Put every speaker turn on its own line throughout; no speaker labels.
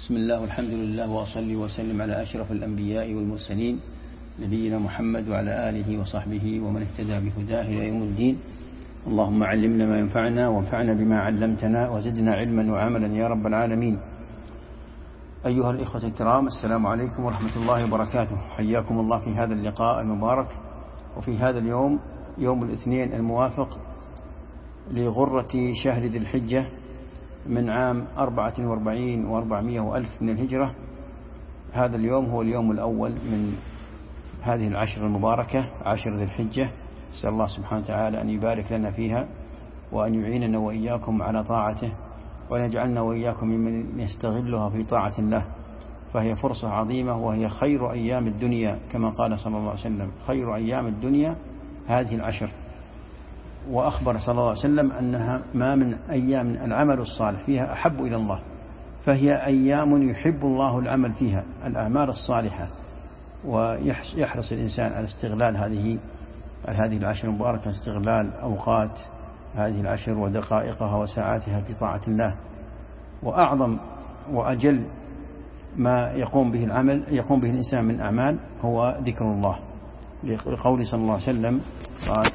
بسم الله والحمد لله وأصلي وسلم على أشرف الأنبياء والمرسلين نبينا محمد وعلى آله وصحبه ومن اهتدى بهداه إلى يوم الدين. اللهم علمنا ما ينفعنا وانفعنا بما علمتنا وزدنا علما وعملا يا رب العالمين. أيها الإخوة الكرام، السلام عليكم ورحمة الله وبركاته. حياكم الله في هذا اللقاء المبارك وفي هذا اليوم، يوم الاثنين الموافق لغرة شهر ذي الحجة من عام 44 و400 وألف من الهجرة. هذا اليوم هو اليوم الأول من هذه العشر المباركة، عشر ذي الحجة. أسأل الله سبحانه وتعالى أن يبارك لنا فيها وأن يعيننا وإياكم على طاعته، وأن يجعلنا وإياكم ممن يستغلها في طاعة الله، فهي فرصة عظيمة وهي خير أيام الدنيا، كما قال صلى الله عليه وسلم: خير أيام الدنيا هذه العشر. وأخبر صلى الله عليه وسلم أنها ما من أيام العمل الصالح فيها أحب إلى الله، فهي أيام يحب الله العمل فيها، الأعمال الصالحة، ويحرص الإنسان على استغلال هذه العشر المباركة، استغلال أوقات هذه العشر ودقائقها وساعاتها في طاعة الله. وأعظم وأجل ما يقوم به الإنسان من أعمال هو ذكر الله، لقول صلى الله عليه وسلم: قال: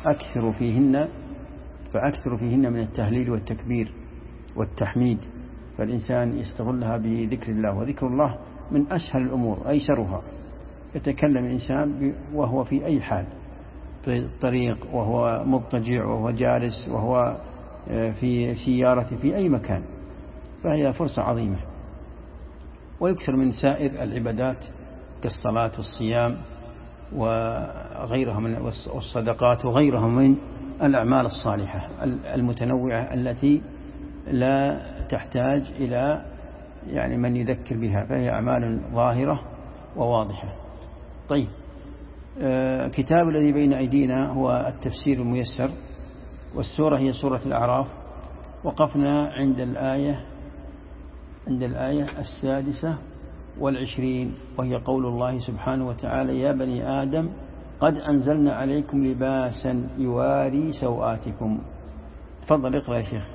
فأكثروا فيهن من التهليل والتكبير والتحميد. فالإنسان يستغلها بذكر الله، وذكر الله من أسهل الأمور أيسرها. يتكلم الإنسان وهو في أي حال، في الطريق، وهو مضطجع، وهو جالس، وهو في سيارته، في أي مكان، فهي فرصة عظيمة. ويكثر من سائر العبادات كالصلاة والصيام وغيرها من والصدقات وغيرها من الأعمال الصالحة المتنوعة التي لا تحتاج إلى من يذكر بها، فهي أعمال ظاهرة وواضحة. طيب، كتاب الذي بين أيدينا هو التفسير الميسر، والسورة هي سورة الأعراف. وقفنا عند الآية 26، وهي قول الله سبحانه وتعالى: يا بني آدم قد أنزلنا عليكم لباسا يواري سوآتكم. تفضل اقرأ يا شيخ.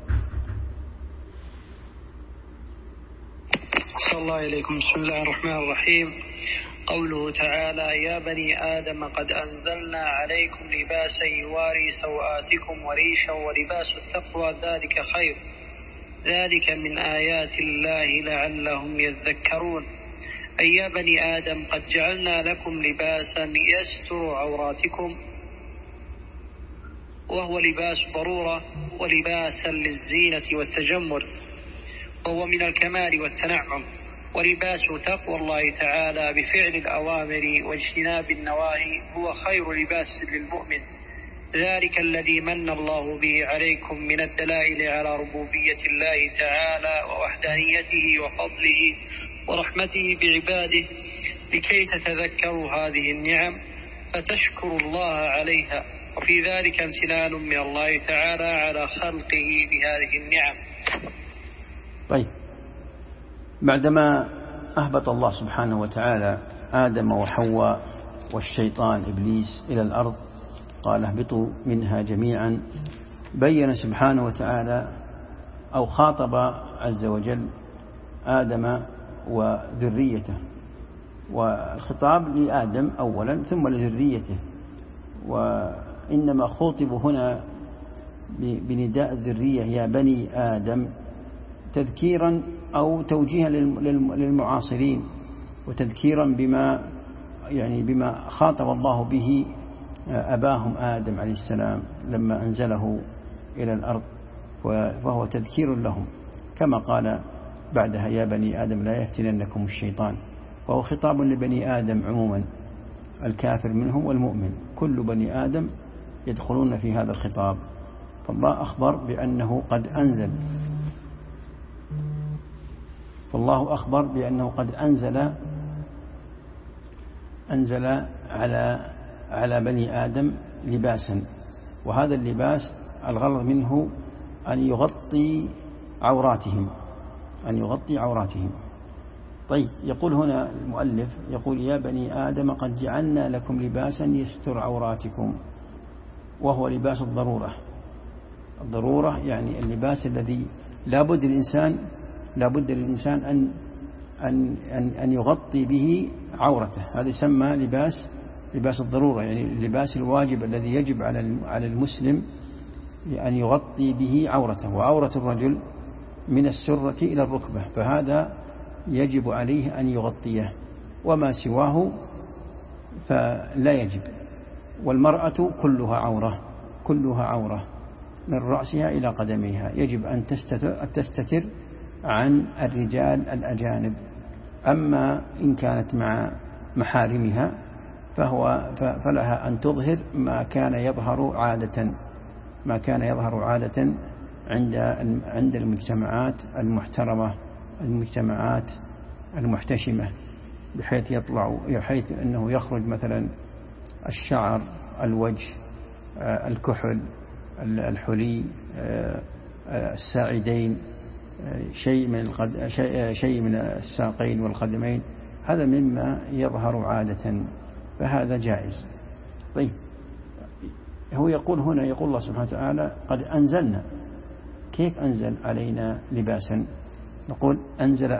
صلى الله عليكم. بسم الله الرحمن الرحيم. قوله تعالى: يا بني آدم قد أنزلنا عليكم لباسا يواري سوآتكم وريشا ولباس التقوى ذلك خير، ذلك من آيات الله لعلهم يذكرون. أي يا بني آدم قد جعلنا لكم لباسا يستر عوراتكم، وهو لباس ضرورة ولباسا للزينة والتجمل، وهو من الكمال والتنعم، ولباس تقوى الله تعالى بفعل الأوامر واجتناب النواهي هو خير لباس للمؤمن، ذلك الذي من الله به عليكم من الدلائل على ربوبية الله تعالى ووحدانيته وفضله ورحمته بعباده، لكي تتذكروا هذه النعم فتشكروا الله عليها، وفي ذلك امتنان من الله تعالى على خلقه بهذه النعم.
طيب، بعدما أهبط الله سبحانه وتعالى آدم وحواء والشيطان إبليس إلى الأرض، قال: اهبطوا منها جميعا، بين سبحانه وتعالى أو خاطب عز وجل آدم وذريته، والخطاب لآدم أولا ثم لذريته، وإنما خوطب هنا بنداء الذرية: يا بني آدم، تذكيرا أو توجيها للمعاصرين، وتذكيرا بما خاطب الله به أباهم آدم عليه السلام لما أنزله إلى الأرض، وهو تذكير لهم، كما قال بعدها: يا بني آدم لا يفتننكم الشيطان. وهو خطاب لبني آدم عموما، الكافر منهم والمؤمن، كل بني آدم يدخلون في هذا الخطاب. فالله أخبر بأنه قد أنزل على بني آدم لباسا، وهذا اللباس الغرض منه أن يغطي عوراتهم. طيب، يقول هنا المؤلف، يقول: يا بني آدم قد جعلنا لكم لباسا يستر عوراتكم، وهو لباس الضرورة، يعني اللباس الذي لا بد للإنسان أن أن يغطي به عورته. هذا يسمى لباس الضرورة، يعني اللباس الواجب الذي يجب على المسلم أن يغطي به عورته. وعورة الرجل من السرة إلى الركبة، فهذا يجب عليه أن يغطيه، وما سواه فلا يجب. والمرأة كلها عورة من رأسها إلى قدميها، يجب أن تستتر عن الرجال الأجانب. أما إن كانت مع محارمها فلها أن تظهر ما كان يظهر عادة عند المجتمعات المحترمة، المجتمعات المحتشمة، بحيث أنه يخرج مثلا الشعر، الوجه، الكحل، الحلي، الساعدين، شيء من الساقين والقدمين، هذا مما يظهر عادة، فهذا جائز. طيب، هو يقول هنا، يقول الله سبحانه وتعالى قد أنزلنا. كيف أنزل علينا لباسا؟ نقول أنزل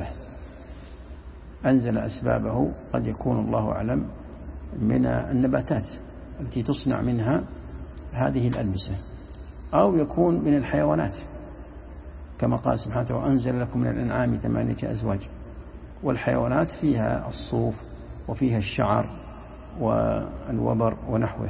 أسبابه. قد يكون الله أعلم من النباتات التي تصنع منها هذه الألبسة، أو يكون من الحيوانات كما قال سبحانه وتعالى وأنزل لكم من الأنعام 8 أزواج. والحيوانات فيها الصوف وفيها الشعر والوبر ونحوه،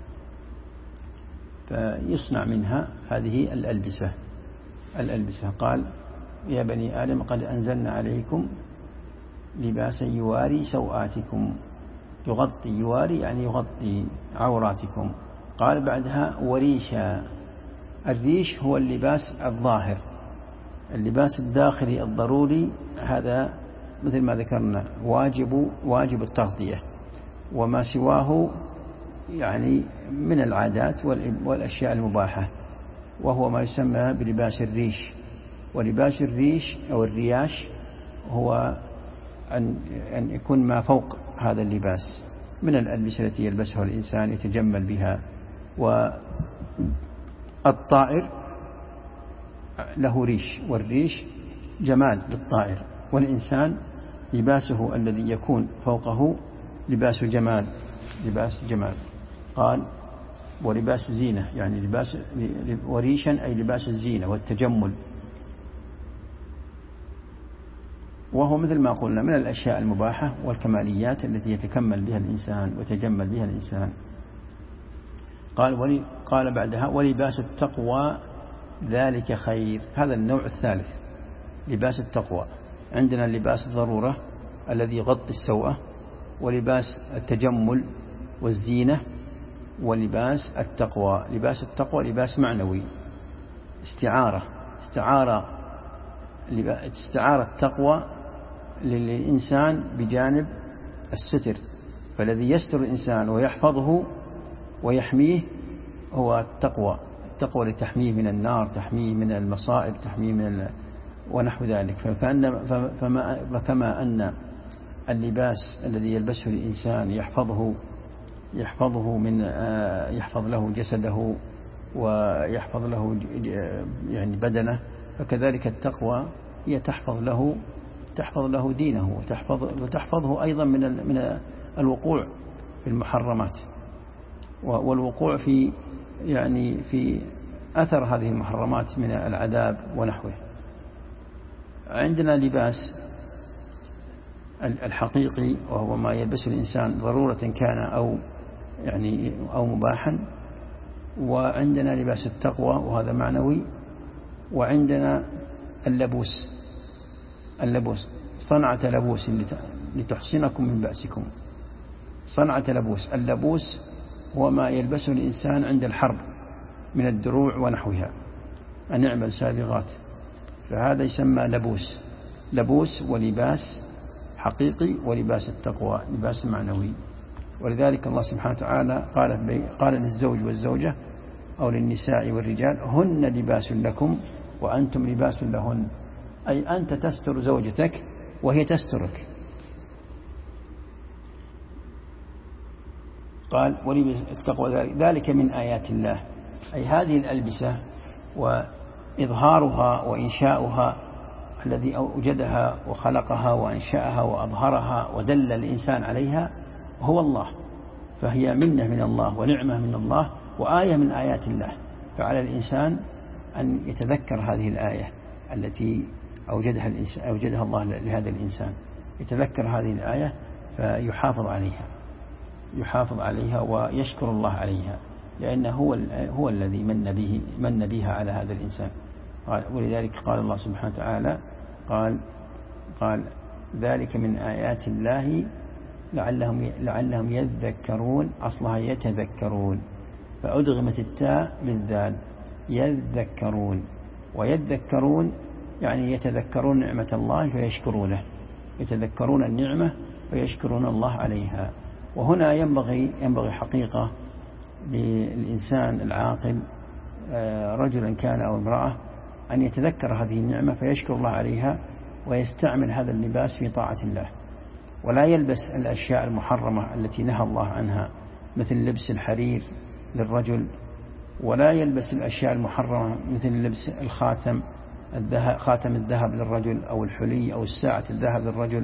فيصنع منها هذه الألبسة. قال يا بني آدم قد أنزلنا عليكم لباسا يواري سوآتكم. يواري يعني يغطي عوراتكم. قال بعدها وريشا. الريش هو اللباس الظاهر، اللباس الداخلي الضروري، هذا مثل ما ذكرنا واجب التغطية، وما سواه يعني من العادات والأشياء المباحة، وهو ما يسمى بلباس الريش. ولباس الريش أو الرياش هو أن يكون ما فوق هذا اللباس من الألبسة التي يلبسها الإنسان يتجمل بها. والطائر له ريش، والريش جمال للطائر، والإنسان لباسه الذي يكون فوقه لباس جمال. قال ولباس زينة، يعني وريشا أي لباس الزينة والتجمل، وهو مثل ما قلنا من الأشياء المباحة والكماليات التي يتكمل بها الإنسان ويتجمل بها الإنسان. قال بعدها ولباس التقوى ذلك خير. هذا النوع الثالث، لباس التقوى. عندنا لباس الضرورة الذي يغطي السوءة، ولباس التجمل والزينة، ولباس التقوى. لباس التقوى لباس معنوي، استعارة التقوى للإنسان بجانب الستر، فالذي يستر الإنسان ويحفظه ويحميه هو التقوى لتحميه من النار، تحميه من المصائب، تحميه من ونحو ذلك. فكما أن اللباس الذي يلبسه الإنسان يحفظه من يحفظ له جسده ويحفظ له يعني بدنه، فكذلك التقوى هي تحفظ له دينه، وتحفظه أيضا من الوقوع في المحرمات والوقوع في أثر هذه المحرمات من العذاب ونحوه. عندنا لباس الحقيقي، وهو ما يلبسه الإنسان ضرورة كان أو مباحا. وعندنا لباس التقوى وهذا معنوي. وعندنا اللبوس صنعة لبوس لتحصنكم من بأسكم. صنعة لبوس، اللبوس هو ما يلبسه الإنسان عند الحرب من الدروع ونحوها، أن يعمل سابغات، فهذا يسمى لبوس ولباس حقيقي، ولباس التقوى لباس معنوي. ولذلك الله سبحانه وتعالى قال للزوج والزوجة أو للنساء والرجال هن لباس لكم وأنتم لباس لهن، أي أنت تستر زوجتك وهي تسترك. قال ولباس التقوى ذلك من آيات الله، أي هذه الألبسة وإظهارها وإنشاؤها الذي أوجدها وخلقها وأنشأها وأظهرها ودل الإنسان عليها هو الله، فهي منة من الله ونعمة من الله وآية من آيات الله. فعلى الإنسان أن يتذكر هذه الآية التي أوجدها الله لهذا الإنسان، يتذكر هذه الآية يحافظ عليها ويشكر الله عليها، لأنه هو الذي من بها على هذا الإنسان. ولذلك قال الله سبحانه وتعالى قال ذلك من آيات الله لعلهم يذكرون، أصلها يتذكرون، فأدغمت التاء بالذال، يذكرون. ويذكرون يعني يتذكرون نعمة الله فيشكرونه، يتذكرون النعمة ويشكرون الله عليها. وهنا ينبغي حقيقة للإنسان العاقل رجلا كان أو امرأة أن يتذكر هذه النعمة فيشكر الله عليها ويستعمل هذا اللباس في طاعة الله، ولا يلبس الأشياء المحرمة التي نهى الله عنها مثل لبس الحرير للرجل، ولا يلبس الأشياء المحرمة مثل لبس خاتم الذهب للرجل أو الحلي أو الساعة الذهب للرجل،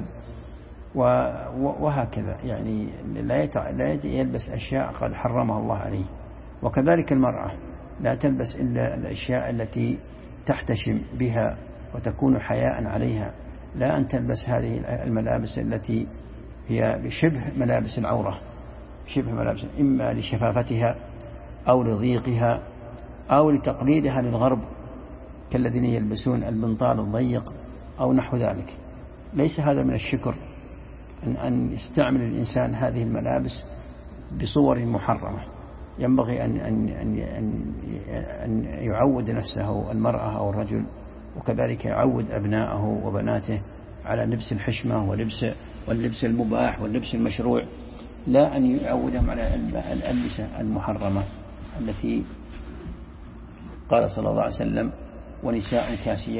وهكذا. يعني لا يلبس أشياء قد حرمها الله عليه. وكذلك المرأة لا تلبس إلا الأشياء التي تحتشم بها وتكون حياء عليها، لا أن تلبس هذه الملابس التي هي شبه ملابس العورة، إما لشفافتها أو لضيقها أو لتقليدها للغرب كالذين يلبسون البنطال الضيق أو نحو ذلك. ليس هذا من الشكر أن يستعمل الإنسان هذه الملابس بصور محرمة. ينبغي أن يعود نفسه المرأة أو الرجل، وكذلك يعود أبناءه وبناته على لبس الحشمة واللبس المباح واللبس المشروع، لا أن يعودهم على الألبسة المحرمة التي قال صلى الله عليه وسلم ونساء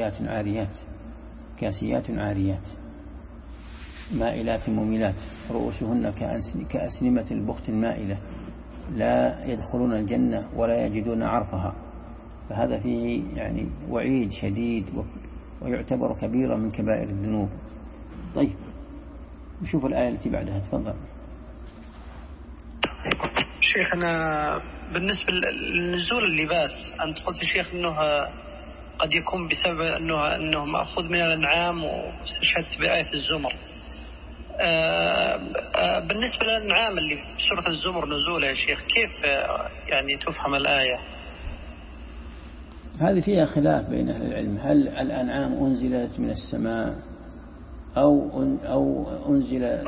كاسيات عاريات مائلات مميلات رؤوسهن كأسنمة البخت المائلة لا يدخلون الجنة ولا يجدون عرفها. فهذا فيه يعني وعيد شديد ويعتبر كبيرة من كبائر الذنوب. طيب نشوف الآية التي بعدها، تفضل
شيخنا. بالنسبة لنزول اللباس، أنت قلت شيخ أنه قد يكون بسبب أنه مأخوذ من الأنعام، واستشهدت بآية الزمر. بالنسبة للأنعام اللي في سورة الزمر نزولها يا شيخ، كيف يعني تفهم الآية؟
هذه فيها خلاف بين أهل العلم، هل الأنعام أنزلت من السماء أو أنزل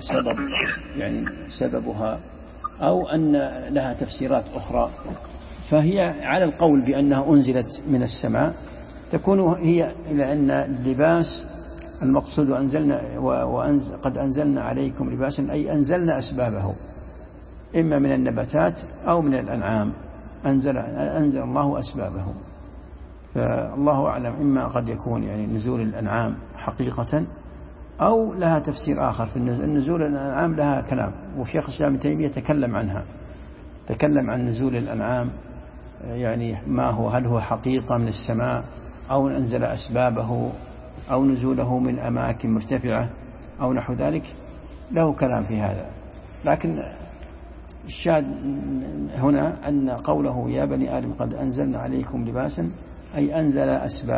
سببها أو أن لها تفسيرات أخرى. فهي على القول بأنها أنزلت من السماء تكون هي إلى أن اللباس المقصود قد أنزلنا عليكم لباسا، أي أنزلنا أسبابه إما من النباتات أو من الأنعام، أنزل الله أسبابه. فالله أعلم، إما قد يكون يعني نزول الأنعام حقيقة أو لها تفسير آخر. في النزول الأنعام لها كلام، وشيخ الإسلام ابن تيمية تكلم عن نزول الأنعام، يعني ما هو، هل هو حقيقة من السماء أو أنزل أسبابه أو نزوله من أماكن مرتفعة أو نحو ذلك، له كلام في هذا. لكن الشاهد هنا أن قوله يا بني آدم قد أنزلنا عليكم لباسا، أي أنزل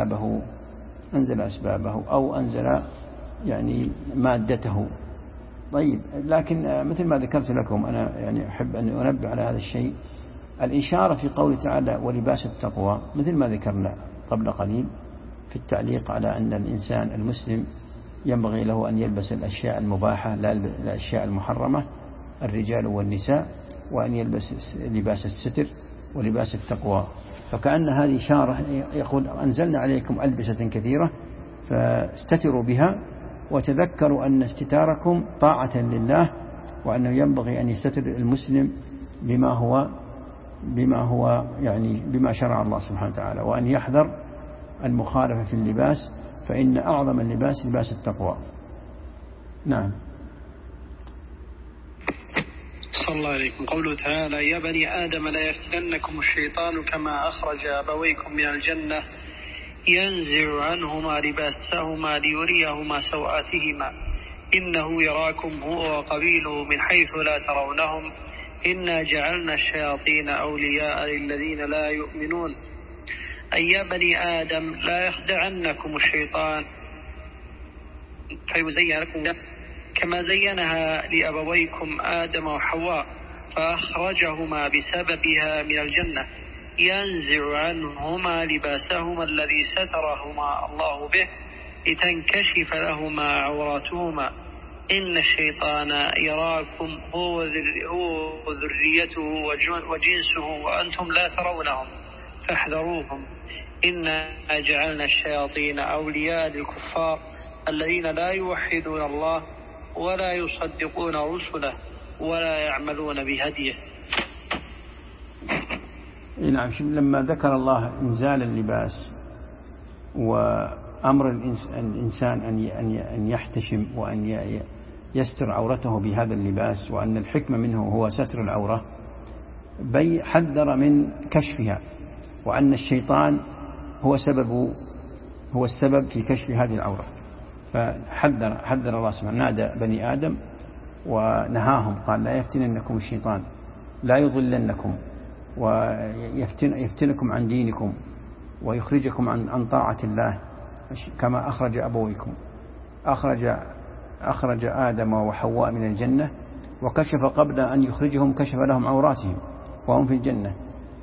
أسبابه أو أنزل يعني مادته. طيب، لكن مثل ما ذكرت لكم أنا يعني أحب أن أنبه على هذا الشيء، الإشارة في قوله تعالى ولباس التقوى، مثل ما ذكرنا قبل قليل في التعليق على أن الإنسان المسلم ينبغي له أن يلبس الأشياء المباحة لا الأشياء المحرمة، الرجال والنساء، وأن يلبس لباس الستر ولباس التقوى. فكأن هذه إشارة، يقول أنزلنا عليكم ألبسة كثيرة فاستتروا بها، وتذكروا أن استتاركم طاعة لله، وأنه ينبغي أن يستتر المسلم بما هو يعني بما شرع الله سبحانه وتعالى، وأن يحذر المخالفة في اللباس، فإن أعظم اللباس لباس التقوى. نعم.
صلى الله عليكم. قوله تعالى يا بني آدم لا يفتننكم الشيطان كما أخرج أبويكم من الجنة ينزع عنهما لباسهما ليريهما سوآتهما إنه يراكم هو وقبيله من حيث لا ترونهم إنا جعلنا الشياطين أولياء للذين لا يؤمنون أي يا بني آدم لا يخدعنكم الشيطان فيزين لكم كما زينها لأبويكم آدم وحواء فأخرجهما بسببها من الجنة ينزع عنهما لباسهما الذي سترهما الله به لتنكشف لهما عوراتهما إن الشيطان يراكم هو وذريته وجنسه وأنتم لا ترونهم فاحذروهم إنا جعلنا الشياطين أولياء للكفار الذين لا يوحدون الله ولا يصدقون رسله ولا يعملون بهديه.
نعم. لما ذكر الله إنزال اللباس وأمر الإنسان أن يحتشم وأن يستر عورته بهذا اللباس وأن الحكمة منه هو ستر العورة حذر من كشفها وأن الشيطان هو السبب في كشف هذه العورة فحذر الله سبحانه نادى بني آدم ونهاهم قال لا يفتننكم الشيطان لا يضلنكم ويفتنكم عن دينكم ويخرجكم عن طاعة الله كما أخرج أبويكم أخرج آدم وحواء من الجنة وكشف قبل أن يخرجهم كشف لهم عوراتهم وهم في الجنة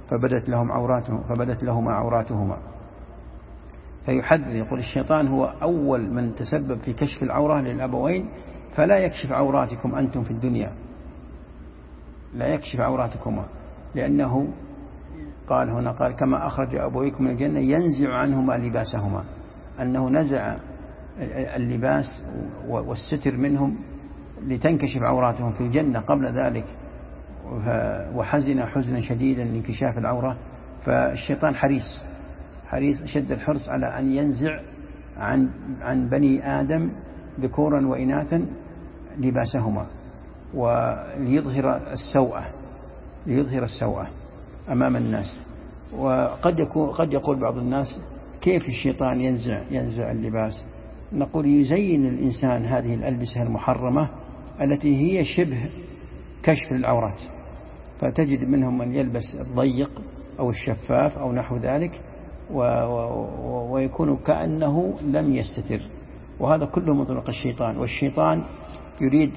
فبدت لهما عوراتهما فيحذر يقول الشيطان هو أول من تسبب في كشف العورة للأبوين فلا يكشف عوراتكم أنتم في الدنيا لا يكشف عوراتكما لأنه قال كما أخرج أبويكم من الجنة ينزع عنهما لباسهما أنه نزع اللباس والستر منهم لتنكشف عوراتهم في الجنة قبل ذلك وحزن حزنا شديدا لانكشاف العورة فالشيطان حريص شد الحرص على أن ينزع عن بني آدم ذكورا وإناثا لباسهما وليظهر السوءة أمام الناس. وقد يقول بعض الناس كيف الشيطان ينزع اللباس؟ نقول يزين الإنسان هذه الألبسة المحرمة التي هي شبه كشف العورات فتجد منهم من يلبس الضيق أو الشفاف أو نحو ذلك ويكون كأنه لم يستتر وهذا كله مطلق الشيطان والشيطان يريد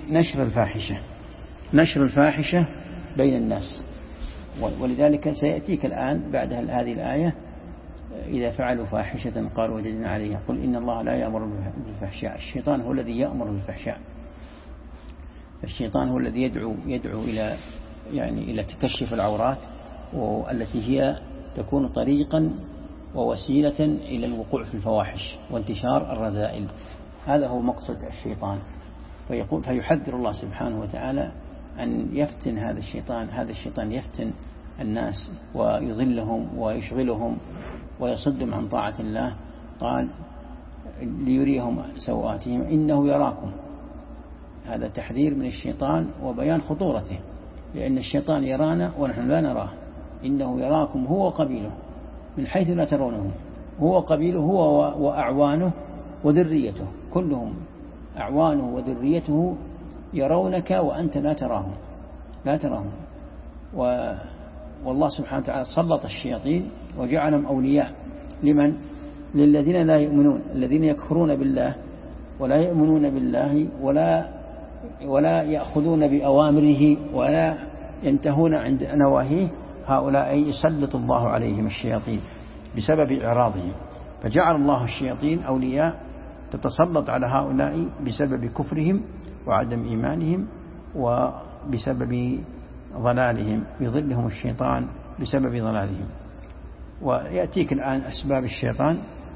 نشر الفاحشة بين الناس ولذلك سيأتيك الآن بعد هذه الآية إذا فعلوا فاحشة قالوا وجدنا عليها قل إن الله لا يأمر بالفحشاء الشيطان هو الذي يأمر بالفحشاء الشيطان هو الذي يدعو إلى تكشف العورات والتي هي تكون طريقا ووسيلة إلى الوقوع في الفواحش وانتشار الرذائل هذا هو مقصد الشيطان فيحذر الله سبحانه وتعالى أن يفتن هذا الشيطان يفتن الناس ويضلهم ويشغلهم ويصدهم عن طاعة الله قال ليريهم سوآتهم إنه يراكم هذا تحذير من الشيطان وبيان خطورته لأن الشيطان يرانا ونحن لا نراه إنه يراكم هو وقبيله من حيث لا ترونه هو قبيله هو وأعوانه وذريته كلهم أعوانه وذريته يرونك وأنت لا تراهم والله سبحانه وتعالى سلط الشياطين وجعلهم أولياء للذين لا يؤمنون الذين يكفرون بالله ولا يؤمنون بالله ولا يأخذون بأوامره ولا ينتهون عند نواهيه هؤلاء يسلط الله عليهم الشياطين بسبب إعراضهم فجعل الله الشياطين أولياء تتسلط على هؤلاء بسبب كفرهم وعدم إيمانهم وبسبب ضلالهم يضلهم الشيطان بسبب ضلالهم. ويأتيك الآن أسباب الشيطان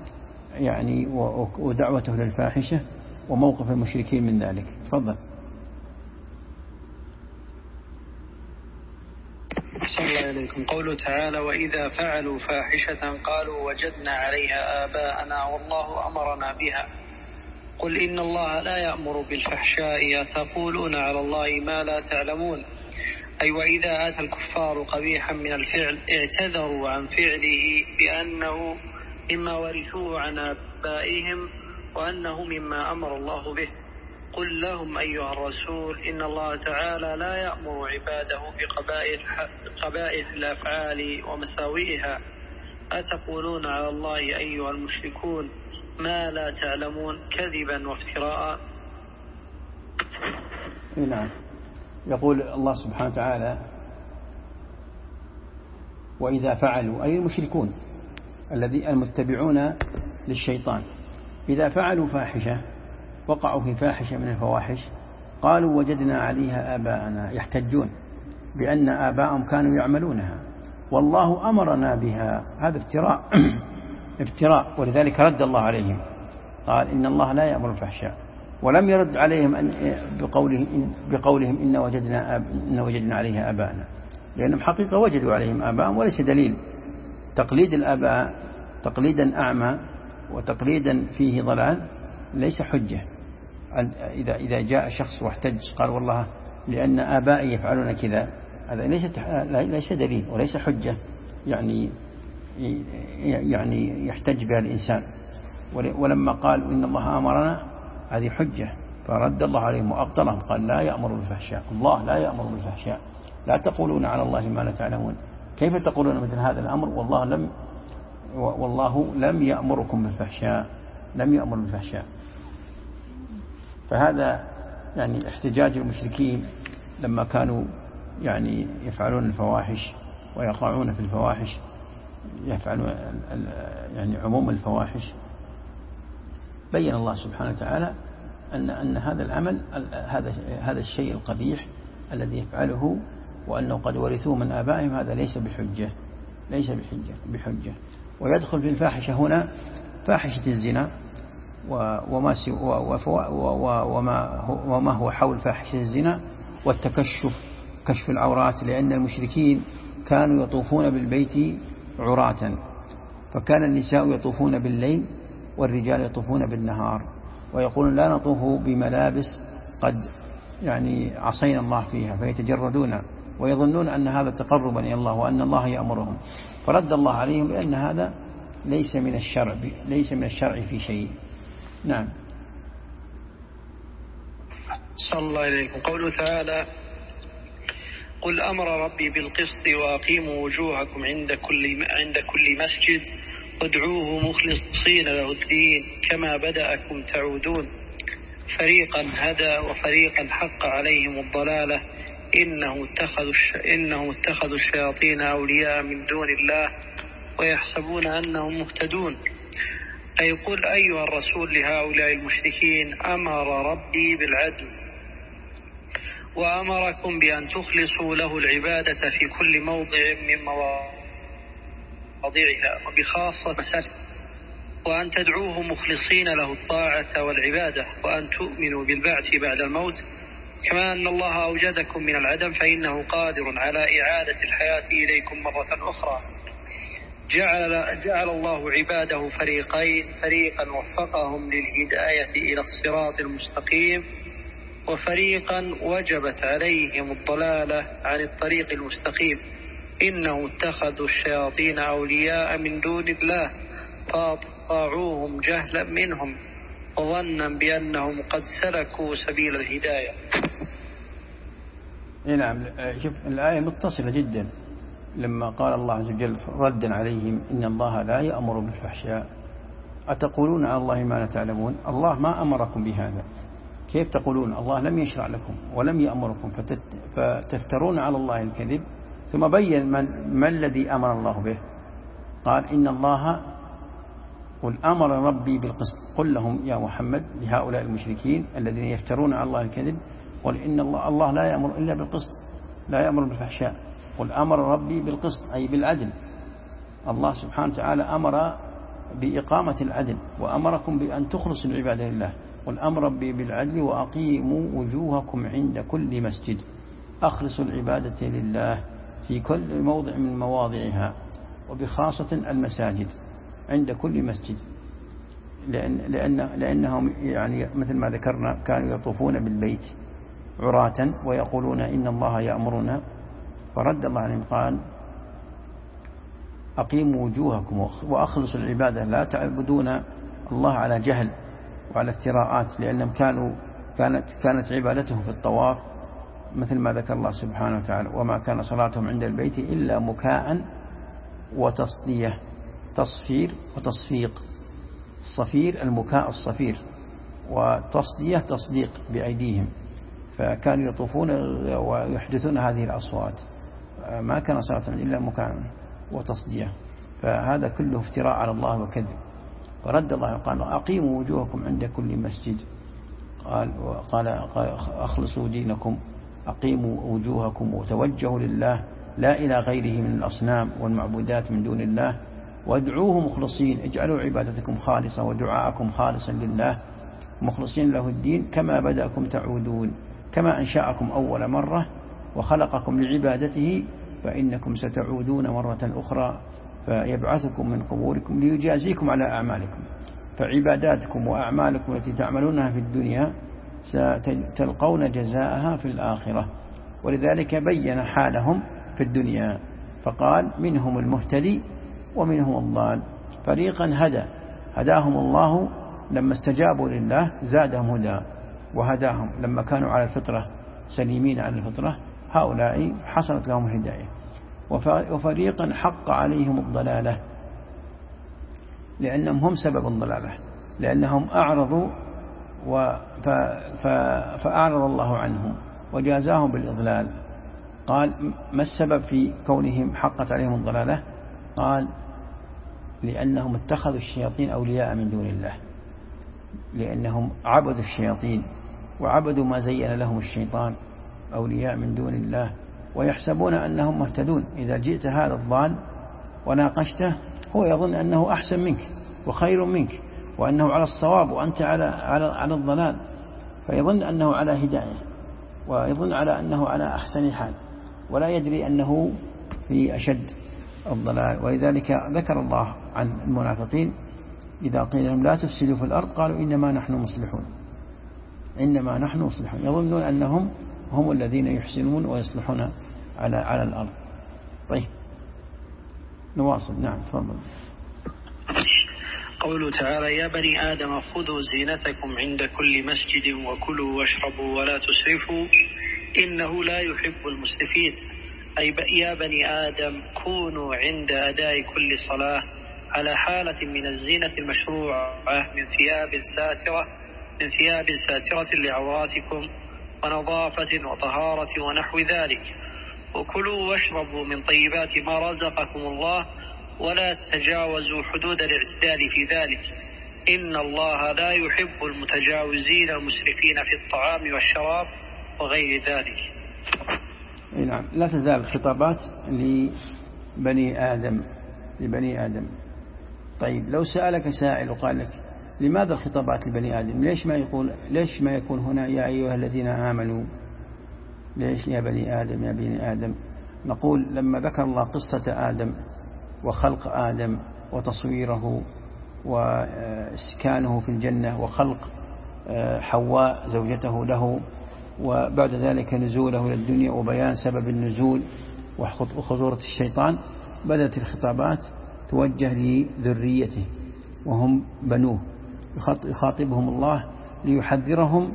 ودعوته للفاحشة وموقف المشركين من ذلك. تفضل.
صلى الله عليكم. قوله تعالى وإذا فعلوا فاحشة قالوا وجدنا عليها آباءنا والله أمرنا بها قل إن الله لا يأمر بالفحشاء تقولون على الله ما لا تعلمون أي وإذا أتى الكفار قبيحا من الفعل اعتذروا عن فعله بأنه مما ورثوه عن آبائهم وأنه مما أمر الله به. قل لهم أيها الرسول إن الله تعالى لا يأمر عباده بقبائح الأفعال ومساوئها. أتقولون على الله أيها المشركون ما لا تعلمون كذبا وافتراء.
نعم. يقول الله سبحانه وتعالى وإذا فعلوا، أي المشركون الذي المتبعون للشيطان، إذا فعلوا فاحشة، وقعوا في فاحشة من الفواحش، قالوا وجدنا عليها آباءنا، يحتجون بأن آباءهم كانوا يعملونها والله أمرنا بها. هذا افتراء. ولذلك رد الله عليهم، قال إن الله لا يأمر بالفحشاء، ولم يرد عليهم بقولهم إن وجدنا عليها آباءنا، لأنهم حقيقة وجدوا عليهم آباءهم، وليس دليل. تقليد الآباء تقليدا أعمى وتقليدا فيه ضلال ليس حجة. إذا جاء شخص واحتج قال والله لأن آبائي يفعلون كذا، هذا ليس دليل وليس حجة يعني يحتج بها الإنسان. ولما قالوا إن الله أمرنا، هذه حجة، فرد الله عليهم وأبطلهم، قال لا يأمر بالفحشاء، الله لا يأمر بالفحشاء، لا تقولون على الله ما لا تعلمون. كيف تقولون مثل هذا الأمر والله لم يأمركم بالفحشاء، لم يأمر بالفحشاء. فهذا يعني احتجاج المشركين لما كانوا يعني يفعلون الفواحش ويقعون في الفواحش، يفعلون يعني عموم الفواحش. بين الله سبحانه وتعالى أن هذا العمل، هذا الشيء القبيح الذي يفعله وأنه قد ورثوه من آبائهم، هذا ليس بحجة. ويدخل في الفاحشة هنا فاحشة الزنا وما هو حول فاحشة الزنا كشف العورات، لأن المشركين كانوا يطوفون بالبيت عراة، فكان النساء يطوفون بالليل والرجال يطوفون بالنهار، ويقولون لا نطوف بملابس قد يعني عصينا الله فيها، فيتجردون ويظنون أن هذا تقربا إلى الله وأن الله يأمرهم. فرد الله عليهم بأن هذا ليس من الشرع في شيء. نعم.
صلى الله عليكم. قوله تعالى قل أمر ربي بالقسط وأقيموا وجوهكم عند كل مسجد وادعوه مخلصين له الدين كما بدأكم تعودون. فريقا هدى وفريقا حق عليهم الضلالة إنهم اتخذوا الشياطين أولياء من دون الله ويحسبون أنهم مهتدون. أي قل أيها الرسول لهؤلاء المشركين أمر ربي بالعدل وأمركم بأن تخلصوا له العبادة في كل موضع من مواضعها وبخاصة مساجد، وأن تدعوه مخلصين له الطاعة والعبادة، وأن تؤمنوا بالبعث بعد الموت، كما أن الله أوجدكم من العدم فإنه قادر على إعادة الحياة إليكم مرة أخرى. جعل الله عباده فريقين، فريقا وفقهم للهداية إلى الصراط المستقيم، وفريقا وجبت عليهم الضلالة عن الطريق المستقيم. إنه اتخذوا الشياطين أولياء من دون الله فأطاعوهم جهلا منهم وظنا بأنهم قد سلكوا سبيل الهداية.
نعم. شوف الآية متصلة جدا، لما قال الله عز وجل ردا عليهم إن الله لا يأمر بالفحشاء أتقولون على الله ما لا تعلمون. الله ما أمركم بهذا، كيف تقولون؟ الله لم يشرع لكم ولم يأمركم فتفترون على الله الكذب. ثم بين ما الذي أمر الله به، قال إن الله قل أمر ربي بالقسط. قل لهم يا محمد لهؤلاء المشركين الذين يفترون على الله الكذب، قل إن الله لا يأمر إلا بالقسط، لا يأمر بالفحشاء. قل أمر ربي بالقسط أي بالعدل. الله سبحانه وتعالى أمر بإقامة العدل وأمركم بأن تخلصوا العبادة لله. قل أمر ربي بالعدل وأقيموا وجوهكم عند كل مسجد. أخلصوا العبادة لله في كل موضع من مواضعها، وبخاصة المساجد عند كل مسجد، لأنهم يعني مثل ما ذكرنا كانوا يطوفون بالبيت عراة ويقولون إن الله يأمرنا. فرد الله عليهم قال أقيموا وجوهكم وأخلصوا العبادة، لا تعبدون الله على جهل وعلى افتراءات، لأنهم كانت عبادتهم في الطواف مثل ما ذكر الله سبحانه وتعالى: وما كان صلاتهم عند البيت إلا مكاء وتصدية، تصفير وتصفيق. الصفير المكاء الصفير، وتصدية تصديق بأيديهم، فكانوا يطوفون ويحدثون هذه الأصوات. ما كان صلاتهم إلا مكاء وتصدية، فهذا كله افتراء على الله وكذب. فرد الله قال: أقيموا وجوهكم عند كل مسجد. قال أخلصوا دينكم، أقيموا وجوهكم وتوجهوا لله لا إلى غيره من الأصنام والمعبودات من دون الله، وادعوه مخلصين، اجعلوا عبادتكم خالصة ودعاءكم خالصا لله مخلصين له الدين، كما بدأكم تعودون، كما أنشأكم أول مرة وخلقكم لعبادته، فإنكم ستعودون مرة أخرى فيبعثكم من قبوركم ليجازيكم على أعمالكم. فعباداتكم وأعمالكم التي تعملونها في الدنيا ستلقون جزاءها في الآخرة. ولذلك بين حالهم في الدنيا فقال: منهم المهتدي ومنهم الضال. فريقا هداهم الله لما استجابوا لله زادهم هدى وهداهم لما كانوا على الفطرة سليمين على الفطرة، هؤلاء حصلت لهم الهداية. وفريقا حق عليهم الضلالة، لأنهم هم سبب الضلالة، لأنهم أعرضوا فأعرض الله عنهم وجازاهم بالإضلال. قال: ما السبب في كونهم حقت عليهم الضلالة؟ قال: لأنهم اتخذوا الشياطين أولياء من دون الله، لأنهم عبدوا الشياطين وعبدوا ما زين لهم الشيطان أولياء من دون الله، ويحسبون أنهم مهتدون. إذا جئت هذا الضال وناقشته هو يظن أنه أحسن منك وخير منك وأنه على الصواب وأنت على الضلال، فيظن أنه على هداية ويظن على أنه على أحسن حال، ولا يدري أنه في أشد الضلال. ولذلك ذكر الله عن المنافقين: إذا قيل لهم لا تفسدوا في الأرض قالوا إنما نحن مصلحون، إنما نحن مصلحون، يظنون أنهم هم الذين يحسنون ويصلحون على الأرض. طيب نواصل. نعم تفضل.
قوله تعالى: يا بني آدم خذوا زينتكم عند كل مسجد وكلوا واشربوا ولا تسرفوا إنه لا يحب المسرفين. أي يا بني آدم كونوا عند أداء كل صلاة على حالة من الزينة المشروعة من ثياب ساترة لعوراتكم ونظافة وطهارة ونحو ذلك، وكلوا واشربوا من طيبات ما رزقكم الله ولا تتجاوزوا حدود الاعتدال في ذلك إن الله لا يحب المتجاوزين المسرفين في الطعام والشراب وغير ذلك.
نعم. لا تزال الخطابات لبني آدم. طيب لو سألك سائل وقال لك: لماذا الخطابات لبني آدم؟ ليش ما يكون هنا يا أيها الذين آمنوا؟ ليش يا بني آدم؟ نقول: لما ذكر الله قصة آدم وخلق آدم وتصويره وإسكانه في الجنة وخلق حواء زوجته له، وبعد ذلك نزوله إلى الدنيا وبيان سبب النزول وخطورة الشيطان، بدأت الخطابات توجه لذريته وهم بنوه، يخاطبهم الله ليحذرهم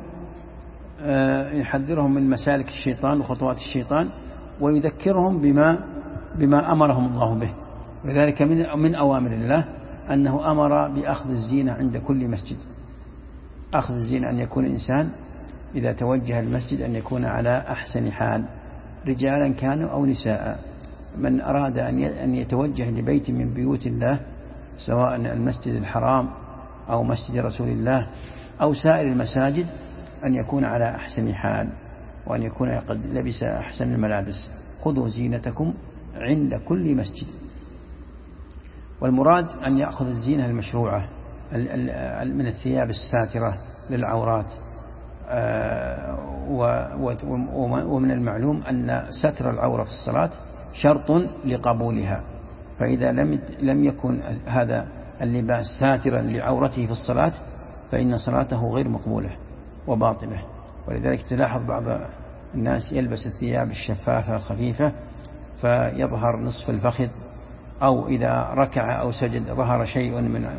من مسالك الشيطان وخطوات الشيطان، ويذكرهم بما أمرهم الله به. ولذلك من أوامر الله أنه أمر بأخذ الزينة عند كل مسجد. أخذ الزينة أن يكون الإنسان إذا توجه المسجد أن يكون على أحسن حال، رجالا كانوا أو نساء. من أراد أن يتوجه لبيت من بيوت الله، سواء المسجد الحرام أو مسجد رسول الله أو سائر المساجد، أن يكون على أحسن حال وأن يكون قد لبس أحسن الملابس. خذوا زينتكم عند كل مسجد. والمراد أن يأخذ الزينة المشروعة من الثياب الساترة للعورات، ومن المعلوم أن ستر العورة في الصلاة شرط لقبولها، فإذا لم يكن هذا اللباس ساترا لعورته في الصلاة فإن صلاته غير مقبولة وباطلة. ولذلك تلاحظ بعض الناس يلبس الثياب الشفافة الخفيفة فيظهر نصف الفخذ أو إذا ركع أو سجد ظهر شيء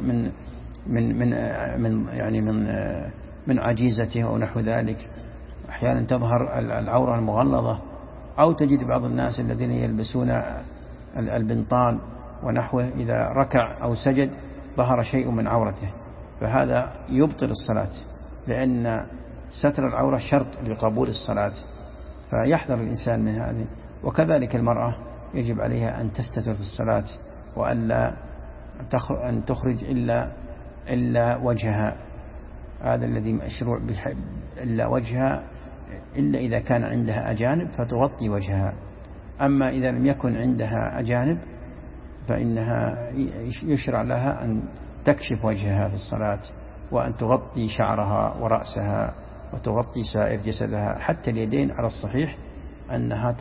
من عجيزته أو نحو ذلك. أحيانا تظهر العورة المغلظة، أو تجد بعض الناس الذين يلبسون البنطال ونحوه إذا ركع أو سجد ظهر شيء من عورته، فهذا يبطل الصلاة، لأن ستر العورة شرط لقبول الصلاة، فيحذر الإنسان من هذه. وكذلك المرأة يجب عليها أن تستتر في الصلاة، وألا أن تخرج إلا وجهها، هذا الذي مشروع إلا وجهها، إلا إذا كان عندها أجانب فتغطي وجهها. أما إذا لم يكن عندها أجانب فإنها يشرع لها أن تكشف وجهها في الصلاة، وأن تغطي شعرها ورأسها وتغطي سائر جسدها، حتى اليدين على الصحيح أنها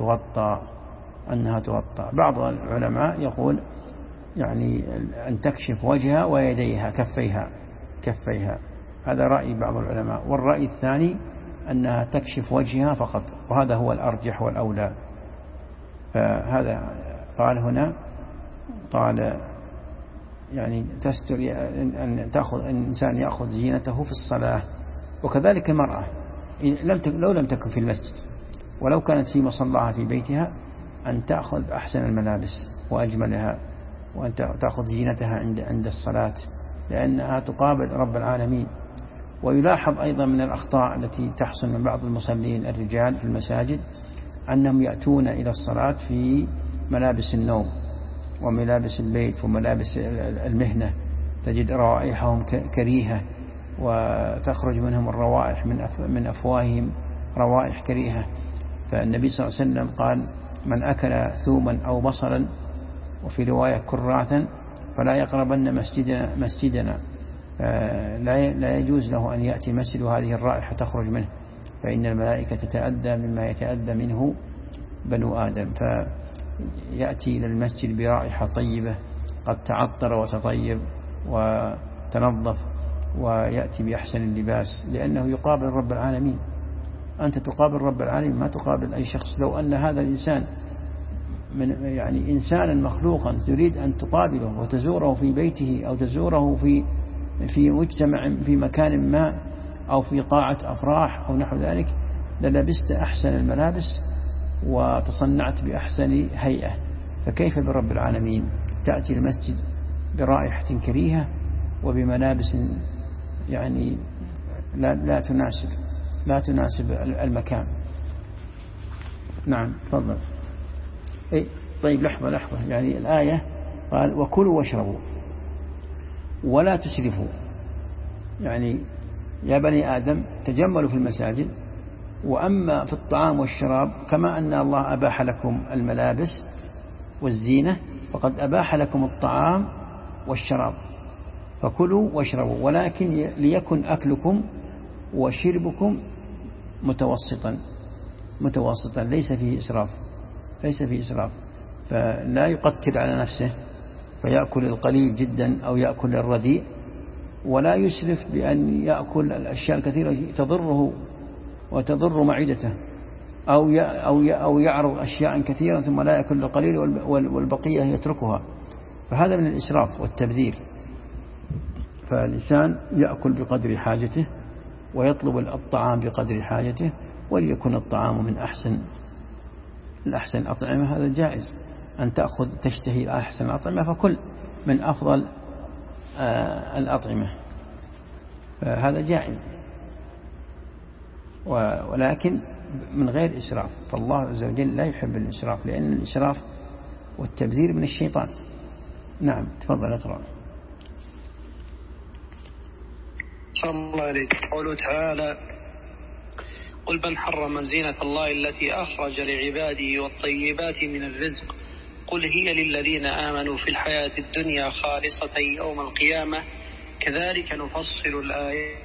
تغطى. بعض العلماء يقول يعني أن تكشف وجهها ويديها كفيها، هذا رأي بعض العلماء. والرأي الثاني أنها تكشف وجهها فقط، وهذا هو الأرجح والأولى. فهذا قال هنا، قال يعني تستر أن تأخذ الإنسان يأخذ زينته في الصلاة. وكذلك المرأة لو لم تكن في المسجد ولو كانت في مصلاها في بيتها، أن تأخذ أحسن الملابس وأجملها، وأن تأخذ زينتها عند الصلاة، لأنها تقابل رب العالمين. ويلاحظ أيضا من الأخطاء التي تحصل من بعض المصلين الرجال في المساجد أنهم يأتون إلى الصلاة في ملابس النوم وملابس البيت وملابس المهنة، تجد روائحهم كريهة، وتخرج منهم الروائح من أفواههم روائح كريهة. فالنبي صلى الله عليه وسلم قال: من أكل ثوما أو بصلا، وفي رواية كراثا، فلا يقربن مسجدنا. لا يجوز له أن يأتي مسجد وهذه الرائحة تخرج منه، فإن الملائكة تتأذى مما يتأذى منه بنو آدم. فيأتي إلى المسجد برائحة طيبة، قد تعطر وتطيب وتنظف، ويأتي بأحسن اللباس، لأنه يقابل رب العالمين. أنت تقابل رب العالمين، ما تقابل أي شخص. لو أن هذا الإنسان يعني إنسانا مخلوقا تريد أن تقابله وتزوره في بيته، أو تزوره في مجتمع في مكان ما، أو في قاعة أفراح أو نحو ذلك، للبست أحسن الملابس وتصنعت بأحسن هيئة. فكيف برب العالمين؟ تأتي المسجد برائحة كريهة وبملابس يعني لا تناسب المكان. نعم، تفضل. طيب، لحظة، يعني الآية قال: وكلوا واشربوا ولا تسرفوا، يعني يا بني آدم تجملوا في المساجد. وأما في الطعام والشراب، كما أن الله أباح لكم الملابس والزينة، فقد أباح لكم الطعام والشراب، فكلوا واشربوا، ولكن ليكن أكلكم وشربكم متوسطا، ليس فيه إسراف. فلا يقتل على نفسه فيأكل القليل جدا أو يأكل الرديء، ولا يسرف بأن يأكل الأشياء الكثيرة تضره وتضر معدته، أو يعرض أشياء كثيرة ثم لا يأكل القليل والبقية يتركها، فهذا من الإسراف والتبذير. فالإنسان يأكل بقدر حاجته ويطلب الطعام بقدر حاجته، وليكن الطعام من الأحسن الأطعمة. هذا جائز، أن تشتهي أحسن الأطعمة فكل من أفضل الأطعمة، فهذا جائز، ولكن من غير إسراف. فالله عز وجل لا يحب الإسراف، لأن الإسراف والتبذير من الشيطان. نعم، تفضل اقرأ.
صلى الله عليه قوله تعالى: قل من حرم زينة الله التي أخرج لعباده والطيبات من الرزق قل هي للذين آمنوا في الحياة الدنيا خالصة يوم القيامة كذلك نفصل الآيات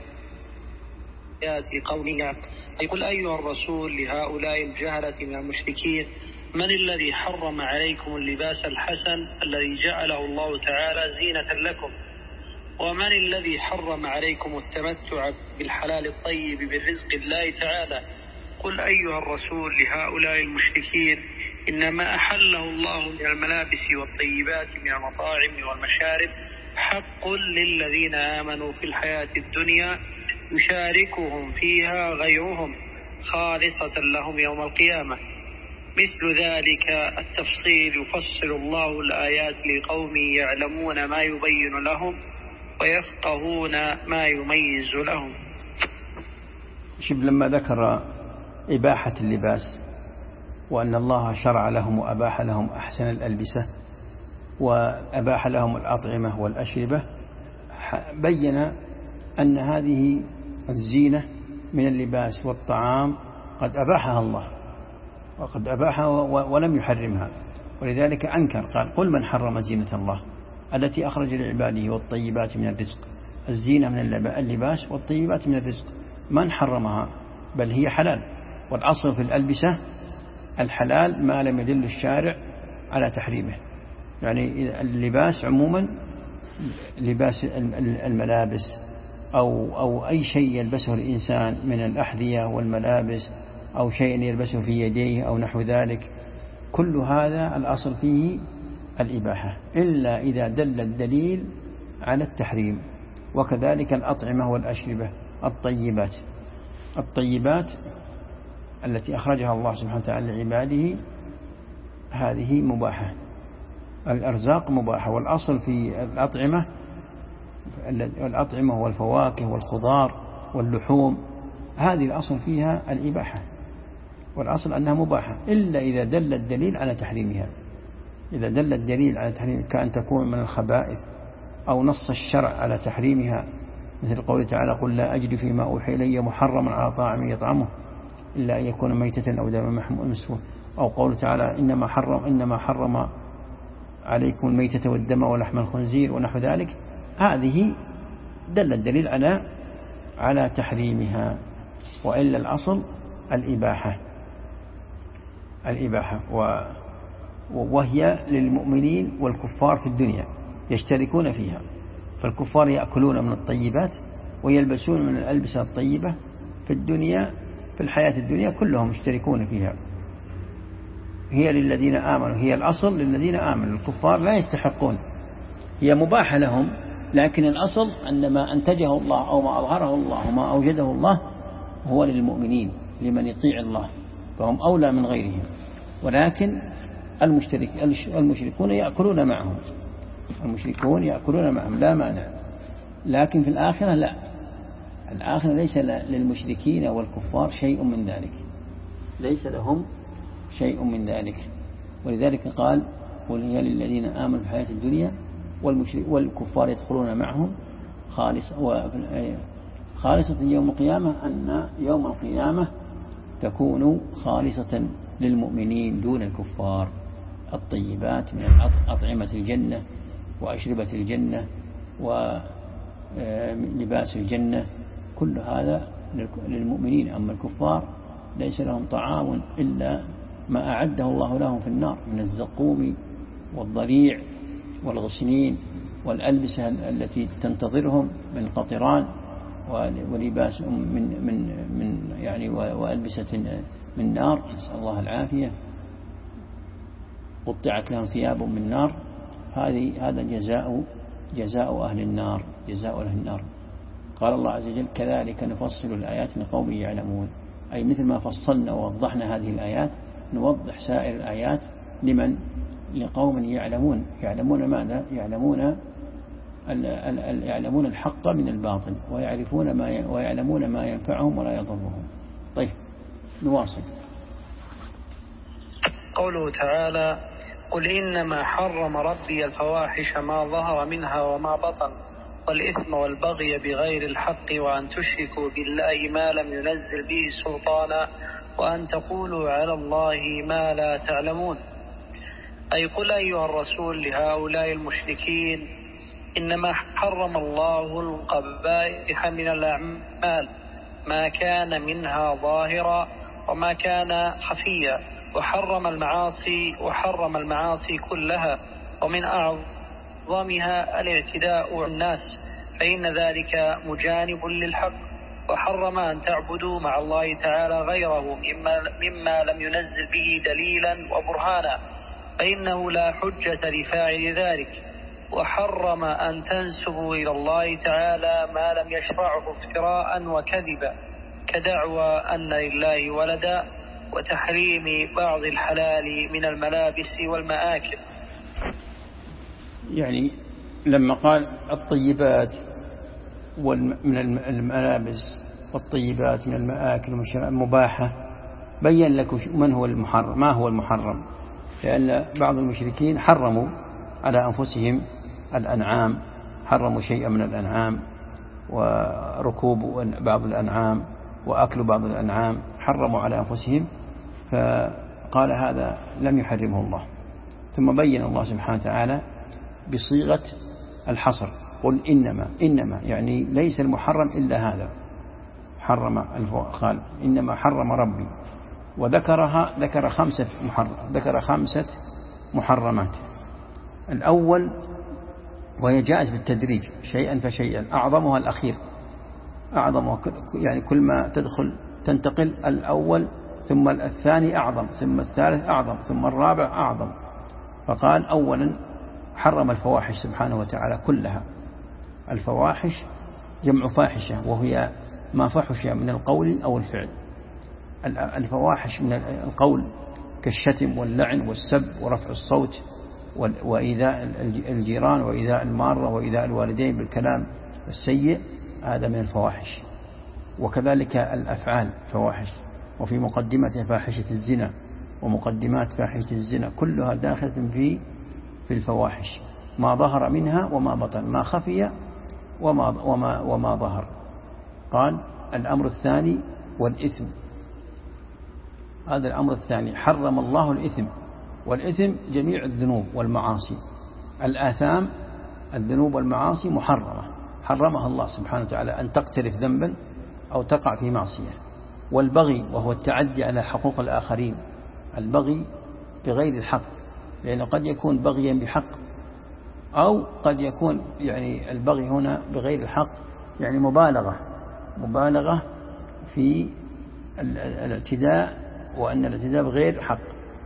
قومها. أي قل أيها الرسول لهؤلاء الجهلة من المشركين: من الذي حرم عليكم اللباس الحسن الذي جعله الله تعالى زينة لكم؟ ومن الذي حرم عليكم التمتع بالحلال الطيب بالرزق الله تعالى؟ قل أيها الرسول لهؤلاء المشركين إنما أحله الله من الملابس والطيبات من المطاعم والمشارب حق للذين آمنوا في الحياة الدنيا يشاركهم فيها غيرهم خالصة لهم يوم القيامة. مثل ذلك التفصيل يفصل الله الآيات لقوم يعلمون ما يبين لهم ويفقهون ما يميز لهم.
شوف لما ذكر إباحة اللباس وأن الله شرع لهم وأباح لهم أحسن الألبسة وأباح لهم الأطعمة والأشربة، بين أن هذه الزينة من اللباس والطعام قد أباحها الله وقد أباحها ولم يحرمها، ولذلك أنكر قال قل من حرم زينة الله التي أخرج لعباده والطيبات من الرزق. الزينة من اللباس والطيبات من الرزق من حرمها؟ بل هي حلال، والأصل في الألبسة الحلال ما لم يدل الشارع على تحريمه. يعني اللباس عموما لباس الملابس أو أي شيء يلبسه الإنسان من الأحذية والملابس أو شيء يلبسه في يديه أو نحو ذلك، كل هذا الأصل فيه الإباحة إلا إذا دل الدليل على التحريم. وكذلك الأطعمة والأشربة الطيبات التي أخرجها الله سبحانه وتعالى لعباده هذه مباحة، الأرزاق مباحة. والأصل في الأطعمة والفواكه والخضار واللحوم هذه الأصل فيها الإباحة، والأصل أنها مباحة إلا إذا دل الدليل على تحريمها. إذا دل الدليل على تحريمها كأن تكون من الخبائث أو نص الشرع على تحريمها، مثل قوله تعالى قل لا أجد فيما أوحي إلي محرما على طاعم يطعمه إلا أن يكون ميتة أو دما مسفوحا، أو قوله تعالى إنما حرم عليكم الميتة والدم ولحم الخنزير ونحو ذلك. هذه دل الدليل على تحريمها، وإلا الأصل الإباحة وهي للمؤمنين والكفار في الدنيا يشتركون فيها. فالكفار يأكلون من الطيبات ويلبسون من الألبسة الطيبة في الدنيا، في الحياة الدنيا كلهم يشتركون فيها. هي للذين آمنوا، هي الأصل للذين آمنوا، الكفار لا يستحقون، هي مباحة لهم، لكن الأصل أن ما أنتجه الله أو ما أظهره الله وما أوجده الله هو للمؤمنين لمن يطيع الله، فهم أولى من غيرهم. ولكن المشركون يأكلون معهم، لا مانع. لكن في الآخرة لا، الآخرة ليس للمشركين والكفار شيء من ذلك، ليس لهم شيء من ذلك. ولذلك قال قل هي للذين آمنوا في الحياة الدنيا والكفار يدخلون معهم خالصة يوم القيامة، أن يوم القيامة تكون خالصة للمؤمنين دون الكفار. الطيبات من أطعمة الجنة وأشربة الجنة ولباس الجنة كل هذا للمؤمنين، أما الكفار ليس لهم طعام إلا ما أعده الله لهم في النار من الزقوم والضريع والغسنين والألبسة التي تنتظرهم من قطران ولباس من يعني وألبسة من نار، نسأل الله العافية. قطعت لهم ثياب من نار، هذا جزاء أهل النار، قال الله عز وجل كذلك نفصل الآيات لقوم يعلمون، أي مثل ما فصلنا ووضحنا هذه الآيات نوضح سائر الآيات لقوم يعلمون ماذا؟ يعلمون الحق من الباطل ويعلمون ما ينفعهم ولا يضرهم. طيب نواصل.
قوله تعالى قل إنما حرم ربي الفواحش ما ظهر منها وما بطن والإثم والبغي بغير الحق وأن تشركوا بالله ما لم ينزل به سلطانا وأن تقولوا على الله ما لا تعلمون. أي قل أيها الرسول لهؤلاء المشركين إنما حرم الله القبائح من الأعمال ما كان منها ظاهرا وما كان خفيا، وحرم المعاصي كلها، ومن أعظمها الاعتداء على الناس، فإن ذلك مجانب للحق. وحرم أن تعبدوا مع الله تعالى غيره مما لم ينزل به دليلا وبرهانا، فإنه لا حجة لفاعل ذلك. وحرم أن تنسبوا إلى الله تعالى ما لم يشرعه افتراء وكذبا، كدعوى أن لله ولدا، وتحريم بعض الحلال من الملابس والمآكل.
يعني لما قال الطيبات من الملابس والطيبات من المآكل المباحة، بين لك من هو المحرم، ما هو المحرم، لأن بعض المشركين حرموا على أنفسهم الأنعام، حرموا شيئا من الأنعام، وركوب بعض الأنعام وأكل بعض الأنعام، حرموا على أنفسهم، فقال هذا لم يحرمه الله. ثم بين الله سبحانه وتعالى بصيغة الحصر: قل إنما يعني ليس المحرم إلا هذا، قال إنما حرم ربي، ذكر خمسة محرمات. الأول، وهي جاءت بالتدريج شيئا فشيئا، أعظمها الأخير، يعني كل ما تنتقل الأول ثم الثاني أعظم، ثم الثالث أعظم، ثم الرابع أعظم. فقال أولا حرم الفواحش سبحانه وتعالى كلها. الفواحش جمع فاحشة، وهي ما فحش من القول أو الفعل. الفواحش من القول كالشتم واللعن والسب ورفع الصوت وإيذاء الجيران وإيذاء المارة وإيذاء الوالدين بالكلام السيء، هذا من الفواحش. وكذلك الأفعال فواحش، وفي مقدمة فاحشة الزنا ومقدمات فاحشة الزنا كلها داخلة في الفواحش، ما ظهر منها وما بطن، ما خفي وما ظهر. قال الأمر الثاني والإثم، هذا الأمر الثاني، حرم الله الإثم، والإثم جميع الذنوب والمعاصي. الآثام الذنوب والمعاصي محرمة، حرمها الله سبحانه وتعالى أن تقترف ذنبا أو تقع في معصية. والبغي وهو التعدي على حقوق الآخرين، البغي بغير الحق، لأنه قد يكون بغيا بحق، أو قد يكون يعني البغي هنا بغير الحق يعني مبالغة في الاعتداء، وأن الاعتداء بغير حق.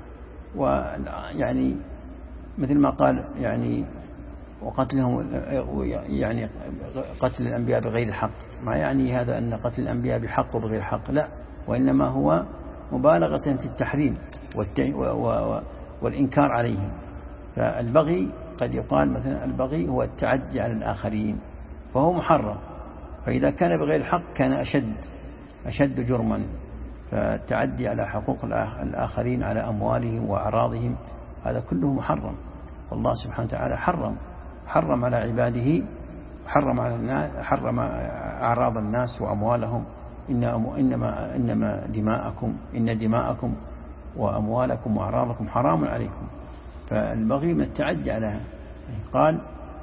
ويعني مثل ما قال يعني وقتلهم، يعني قتل الأنبياء بغير الحق، ما يعني هذا أن قتل الأنبياء بحق وبغير حق، لا، وإنما هو مبالغة في التحريم والإنكار عليهم. فالبغي قد يقال مثلا البغي هو التعدي على الآخرين، فهو محرم، فإذا كان بغير الحق كان أشد جرما. فالتعدي على حقوق الآخرين على أموالهم وأعراضهم هذا كله محرم، والله سبحانه وتعالى حرم على عباده، حرم أعراض الناس وأموالهم. إنما دماءكم وأموالكم وأعراضكم حرام عليكم. فالبغي من التعدي على، قال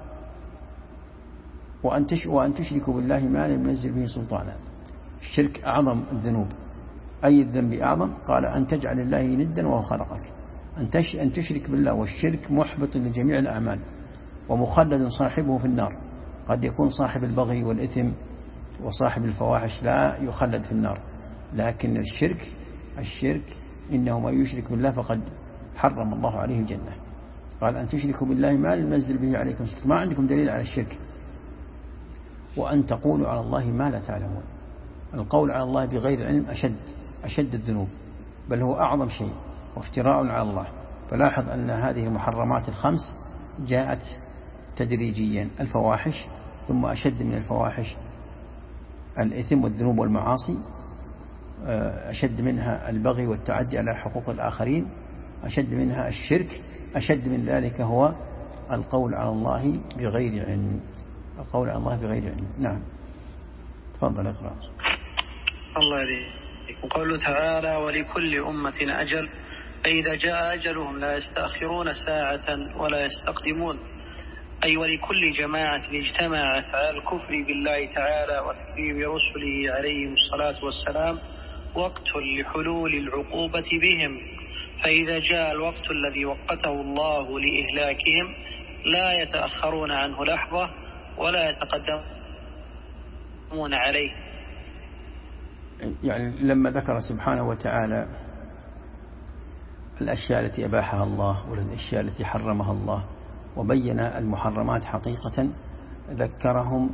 وأن تشركوا بالله ما لم ينزل به سلطانا. الشرك أعظم الذنوب. أي الذنب أعظم؟ قال أن تجعل الله ندا وهو خلقك. أن تشرك بالله، والشرك محبط لجميع الأعمال ومخلد صاحبه في النار. قد يكون صاحب البغي والإثم وصاحب الفواحش لا يخلد في النار، لكن الشرك إنه ما يشرك بالله فقد حرم الله عليه الجنة. قال أن تشركوا بالله ما لم ينزل به عليكم سلطان، ما عندكم دليل على الشرك. وأن تقولوا على الله ما لا تعلمون. القول على الله بغير علم أشد الذنوب، بل هو أعظم شيء وافتراء على الله. فلاحظ أن هذه المحرمات الخمس جاءت تدريجيا: الفواحش، ثم أشد من الفواحش الإثم والذنوب والمعاصي، أشد منها البغي والتعدي على حقوق الآخرين، أشد منها الشرك، أشد من ذلك هو القول على الله بغير علم. نعم، تفضل اقرأ.
الله يريد. وقوله تعالى: ولكل أمة أجل، فإذا جاء أجلهم لا يستأخرون ساعة ولا يستقدمون. أي ولكل جماعة اجتمعت على الكفر بالله تعالى وتكذيب رسله عليهم الصلاة والسلام وقت لحلول العقوبة بهم، فإذا جاء الوقت الذي وقته الله لإهلاكهم لا يتأخرون عنه لحظة ولا يتقدمون عليه.
يعني لما ذكر سبحانه وتعالى الأشياء التي أباحها الله والأشياء التي حرمها الله وبين المحرمات حقيقة، ذكرهم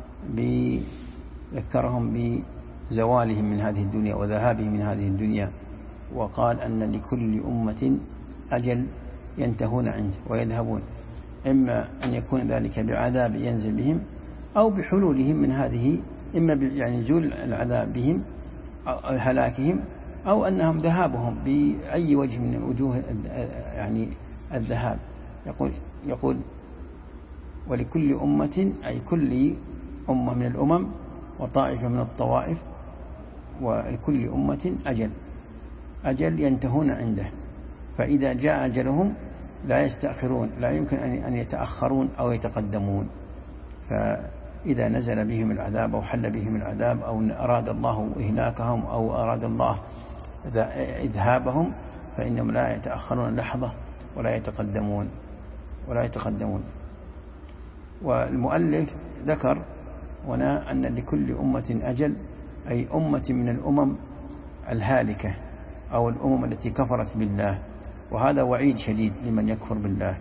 بزوالهم من هذه الدنيا وذهابهم من هذه الدنيا، وقال أن لكل أمة أجل ينتهون عنده ويذهبون، إما أن يكون ذلك بعذاب ينزل بهم أو بحلولهم من هذه، إما يعني زول العذاب بهم أو هلاكهم، أو أنهم ذهابهم بأي وجه من وجوه يعني الذهاب. يقول ولكل أمة أي كل أمة من الأمم وطائفة من الطوائف، ولكل أمة أجل ينتهون عنده، فإذا جاء أجلهم لا يستأخرون، لا يمكن أن يتأخرون أو يتقدمون. فإذا نزل بهم العذاب أو حل بهم العذاب أو أراد الله إهلاكهم أو أراد الله إذهابهم فإنهم لا يتأخرون لحظة ولا يتقدمون. والمؤلف ذكر هنا أن لكل أمة أجل، أي أمة من الأمم الهالكة أو الأمم التي كفرت بالله، وهذا وعيد شديد لمن يكفر بالله،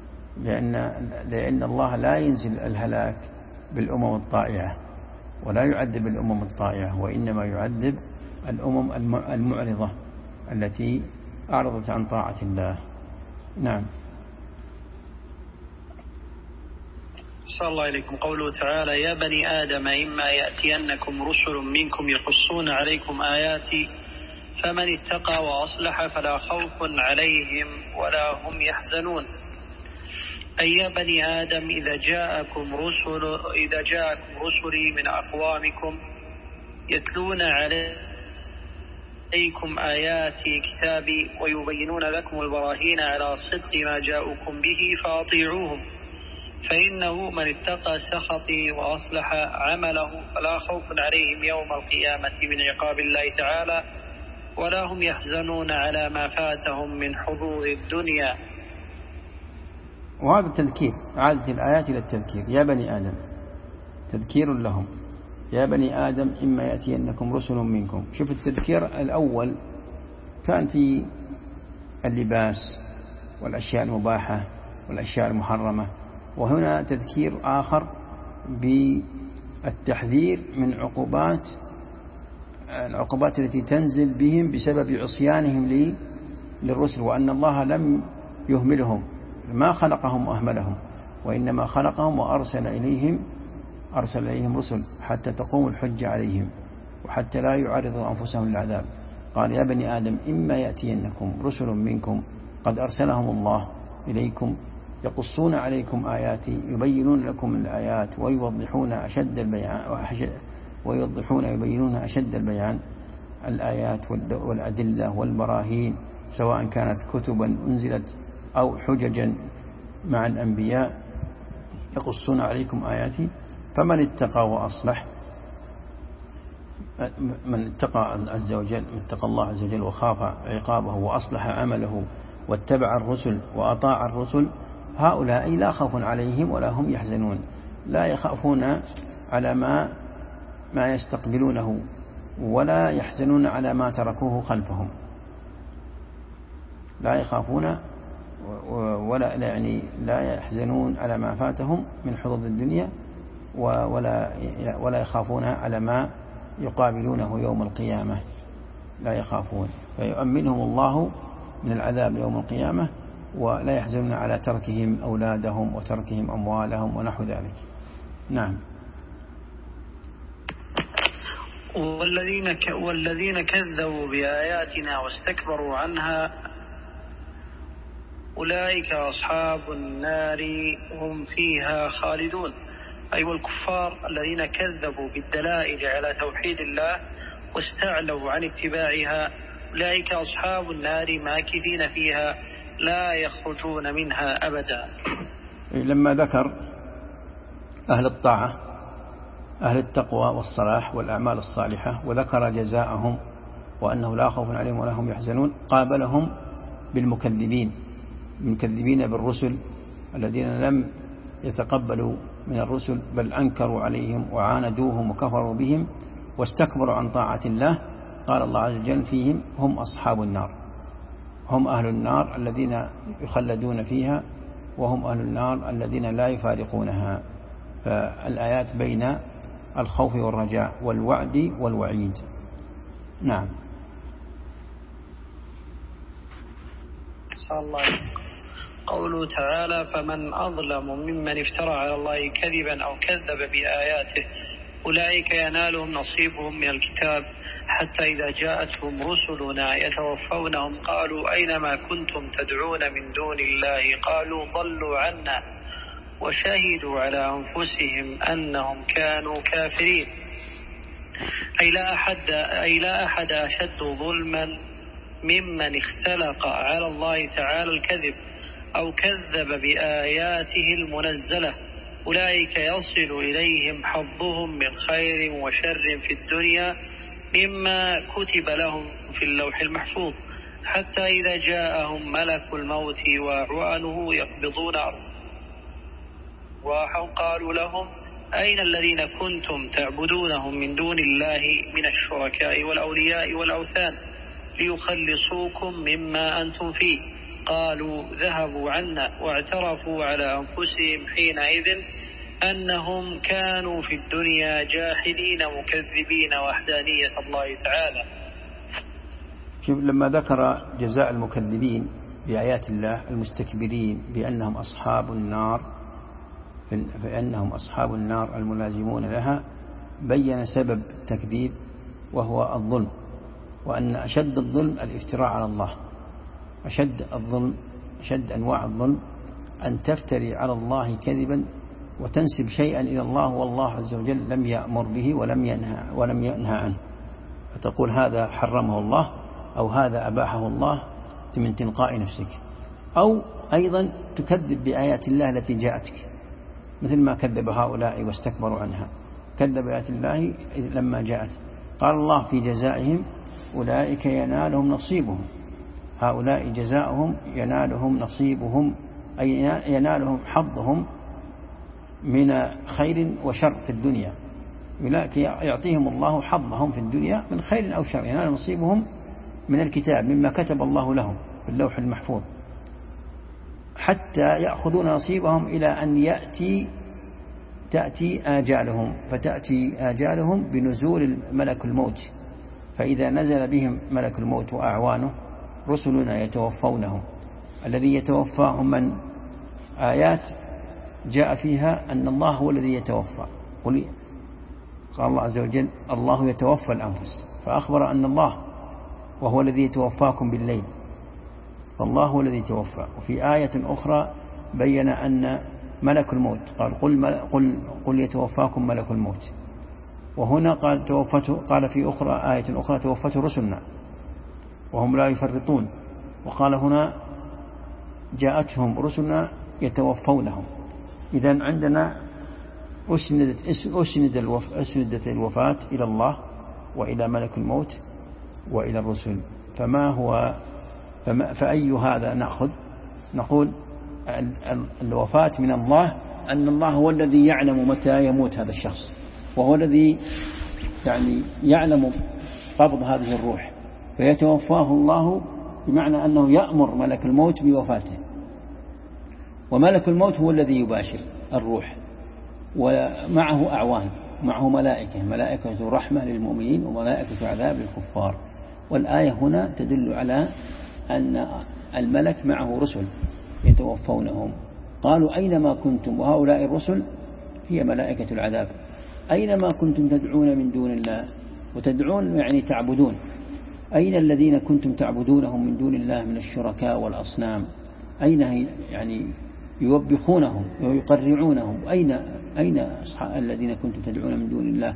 لأن الله لا ينزل الهلاك بالأمم الطائعة ولا يعذب الأمم الطائعة، وإنما يعذب الأمم المعرضة التي أعرضت عن طاعة الله. نعم.
صلى الله إليكم. قوله تعالى: يا بني آدم إما يأتينكم رسل منكم يقصون عليكم آياتي فمن اتقى وأصلح فلا خوف عليهم ولا هم يحزنون. أي يا بني آدم إذا جاءكم رسلي من أقوامكم يتلون عليكم آياتي كتابي ويبينون لكم البراهين على صدق ما جاءكم به فأطيعوهم، فإنه من اتقى سخطي وأصلح عمله فلا خوف عليهم يوم القيامة من عقاب الله تعالى ولا هم يحزنون على ما فاتهم من حظوظ الدنيا.
وهذا التذكير، عادة الآيات إلى التذكير. يا بني آدم تذكير لهم، يا بني آدم إما يأتينكم رسل منكم. شوف التذكير الأول كان في اللباس والأشياء المباحة والأشياء المحرمة، وهنا تذكير آخر بالتحذير من العقوبات التي تنزل بهم بسبب عصيانهم للرسل، وأن الله لم يهملهم، ما خلقهم وأهملهم، وإنما خلقهم وأرسل إليهم رسل حتى تقوم الحجة عليهم وحتى لا يعرضوا أنفسهم للعذاب. قال: يا بني آدم إما يأتينكم رسل منكم، قد أرسلهم الله إليكم، يقصون عليكم آياتي، يبينون لكم الآيات ويوضحون يبينون أشد البيان الآيات والأدلة والبراهين، سواء كانت كتبا أنزلت أو حججا مع الأنبياء، يقصون عليكم آياتي. فمن اتقى وأصلح، من اتقى عز وجل، من اتقى الله عز وجل وخاف عقابه وأصلح عمله واتبع الرسل وأطاع الرسل، هؤلاء لا خوف عليهم ولا هم يحزنون، لا يخافون على ما يستقبلونه ولا يحزنون على ما تركوه خلفهم، لا يخافون لا يحزنون على ما فاتهم من حظوظ الدنيا، ولا يخافون على ما يقابلونه يوم القيامة، لا يخافون، فيؤمنهم الله من العذاب يوم القيامة، ولا يحزنون على تركهم أولادهم وتركهم أموالهم ونحو ذلك. نعم.
والذين كذبوا بآياتنا واستكبروا عنها أولئك أصحاب النار هم فيها خالدون. أي والكفار الذين كذبوا بالدلائل على توحيد الله واستعلوا عن اتباعها، أولئك أصحاب النار ماكثين فيها لا يخرجون منها أبدا.
لما ذكر أهل الطاعة أهل التقوى والصلاح والأعمال الصالحة وذكر جزاءهم وأنه لا خوف عليهم ولا هم يحزنون، قابلهم بالمكذبين، المكذبين بالرسل الذين لم يتقبلوا من الرسل بل أنكروا عليهم وعاندوهم وكفروا بهم، واستكبروا عن طاعة الله قال الله عز وجل فيهم هم أصحاب النار، هم أهل النار الذين يخلدون فيها، وهم أهل النار الذين لا يفارقونها. فالآيات بين الخوف والرجاء والوعد والوعيد. نعم.
قوله تعالى: فمن أظلم ممن افترى على الله كذبا أو كذب بآياته أولئك ينالهم نصيبهم من الكتاب حتى إذا جاءتهم رسلنا يتوفونهم قالوا أين ما كنتم تدعون من دون الله قالوا ضلوا عنا وشهدوا على أنفسهم أنهم كانوا كافرين. أي لا أحد أشد ظلما ممن اختلق على الله تعالى الكذب أو كذب بآياته المنزلة. أولئك يصل إليهم حظهم من خير وشر في الدنيا مما كتب لهم في اللوح المحفوظ حتى إذا جاءهم ملك الموت وعنه يقبضون أرواحهم قالوا لهم أين الذين كنتم تعبدونهم من دون الله من الشركاء والأولياء والأوثان ليخلصوكم مما أنتم فيه قالوا ذهبوا عنا واعترفوا على أنفسهم حينئذ أنهم كانوا في الدنيا جاحدين مكذبين وحدانية الله تعالى.
لما ذكر جزاء المكذبين بآيات الله المستكبرين بأنهم أصحاب النار، فإنهم أصحاب النار الملازمون لها، بين سبب التكذيب وهو الظلم، وأن أشد الظلم الافتراء على الله. أشد الظلم، أشد أنواع الظلم أن تفتري على الله كذبا وتنسب شيئا إلى الله والله عز وجل لم يأمر به ولم ينهى عنه، فتقول هذا حرمه الله أو هذا أباحه الله من تلقاء نفسك، أو أيضا تكذب بآيات الله التي جاءتك مثل ما كذب هؤلاء واستكبروا عنها. كذب آيات الله لما جاءت. قال الله في جزائهم أولئك ينالهم نصيبهم، هؤلاء جزاؤهم ينالهم نصيبهم، أي ينالهم حظهم من خير وشر في الدنيا. أولئك يعطيهم الله حظهم في الدنيا من خير أو شر، ينال نصيبهم من الكتاب مما كتب الله لهم في اللوح المحفوظ حتى يأخذون نصيبهم إلى أن تأتي آجالهم، فتأتي آجالهم بنزول ملك الموت، فإذا نزل بهم ملك الموت وأعوانه رسلنا يتوفونهم. الذي يتوفاهم من آيات جاء فيها أن الله هو الذي يتوفى. قال الله عز وجل الله يتوفى الأنفس، فأخبر أن الله وهو الذي يتوفاكم بالليل، فالله هو الذي يتوفى. وفي آية أخرى بين أن ملك الموت قال قل يتوفاكم ملك الموت. وهنا قال في آية أخرى توفته رسلنا وهم لا يفرطون. وقال هنا جاءتهم رسلنا يتوفونهم. إذن عندنا أسندت الوفاة إلى الله وإلى ملك الموت وإلى الرسل. فأي هذا نأخذ؟ نقول الوفاة من الله، أن الله هو الذي يعلم متى يموت هذا الشخص، وهو الذي يعلم قبض هذه الروح، فيتوفاه الله بمعنى أنه يأمر ملك الموت بوفاته، وملك الموت هو الذي يباشر الروح، ومعه أعوان، معه ملائكة رحمة للمؤمنين وملائكة عذاب للكفار. والآية هنا تدل على أن الملك معه رسل يتوفونهم. قالوا أينما كنتم، وهؤلاء الرسل هي ملائكة العذاب، أينما كنتم تدعون من دون الله، وتدعون يعني تعبدون، أين الذين كنتم تعبدونهم من دون الله من الشركاء والأصنام؟ أين يعني يوبخونهم ويقرعونهم؟ أين أصحاب الذين كنتم تدعون من دون الله؟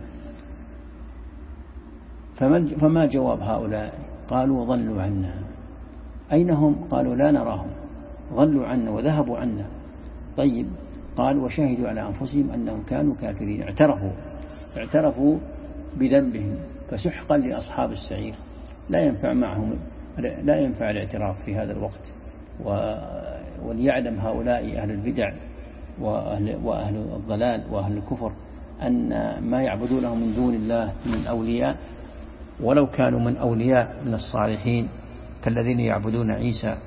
فما جواب هؤلاء؟ قالوا ضلوا عنا. أين هم؟ قالوا لا نراهم، ضلوا عنا وذهبوا عنا. طيب، قالوا وشهدوا على أنفسهم أنهم كانوا كافرين، اعترفوا بذنبهم، فسحقا لأصحاب السعير. لا ينفع الاعتراف في هذا الوقت. وليعلم هؤلاء أهل البدع وأهل الضلال وأهل الكفر أن ما يعبدونه من دون الله من أولياء ولو كانوا من أولياء من الصالحين كالذين يعبدون عيسى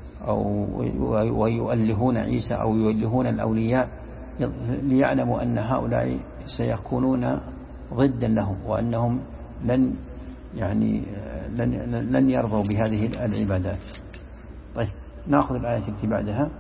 ويؤلهون عيسى أو يؤلهون الأولياء، ليعلموا أن هؤلاء سيكونون ضدا لهم وأنهم لن يرضوا بهذه العبادات. طيب نأخذ الآية التي بعدها.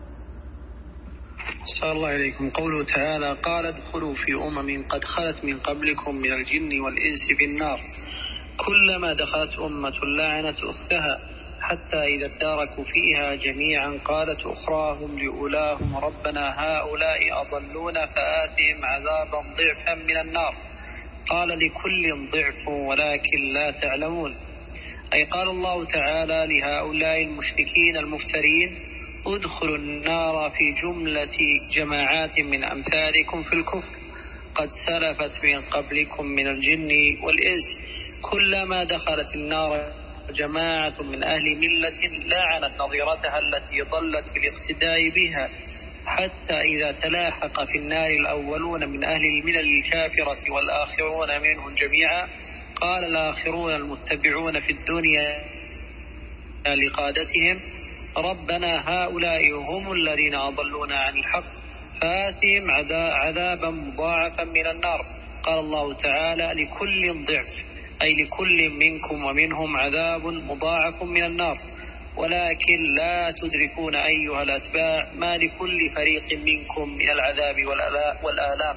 صلى الله عليكم. قوله تعالى: قال ادخلوا في أمم قد خلت من قبلكم من الجن والإنس في النار كلما دخلت أمة لعنت أختها حتى إذا اداركوا فيها جميعا قالت أخراهم لأولاهم ربنا هؤلاء أضلونا فآتهم عذابا ضعفا من النار قال لكل ضعف ولكن لا تعلمون. أي قال الله تعالى لهؤلاء المشركين المفترين: ادخلوا النار في جملة جماعات من أمثالكم في الكفر قد سلفت من قبلكم من الجن والإنس كلما دخلت النار جماعة من أهل ملة لعنت نظيرتها التي ضلت بالاقتداء بها حتى إذا تلاحق في النار الأولون من أهل الملل الكافرة والآخرون منهم جميعا قال الآخرون المتبعون في الدنيا لقادتهم ربنا هؤلاء هم الذين أضلونا عن الحق فآتهم عذابا مضاعفا من النار. قال الله تعالى لكل ضعف أي لكل منكم ومنهم عذاب مضاعف من النار ولكن لا تدركون أيها الأتباع ما لكل فريق منكم من العذاب والآلام.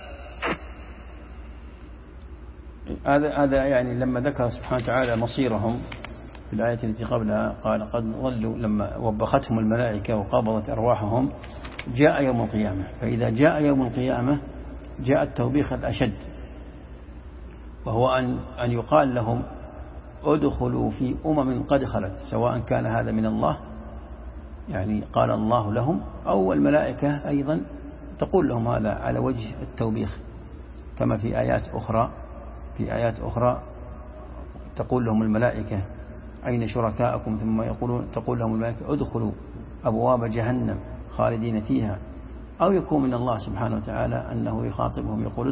هذا يعني لما ذكر سبحانه وتعالى مصيرهم في الآية التي قبلها قال قد ضلوا لما وبختهم الملائكة وقبضت أرواحهم جاء يوم القيامة. فإذا جاء يوم القيامة جاء التوبيخ الأشد، وهو أن يقال لهم ادخلوا في أمم قد خلت، سواء كان هذا من الله يعني قال الله لهم أو الملائكة أيضا تقول لهم هذا على وجه التوبيخ، كما في آيات أخرى تقول لهم الملائكة أين شركاءكم ثم تقول لهم الملائكة ادخلوا أبواب جهنم خالدين فيها. أو يكون من الله سبحانه وتعالى أنه يخاطبهم يقول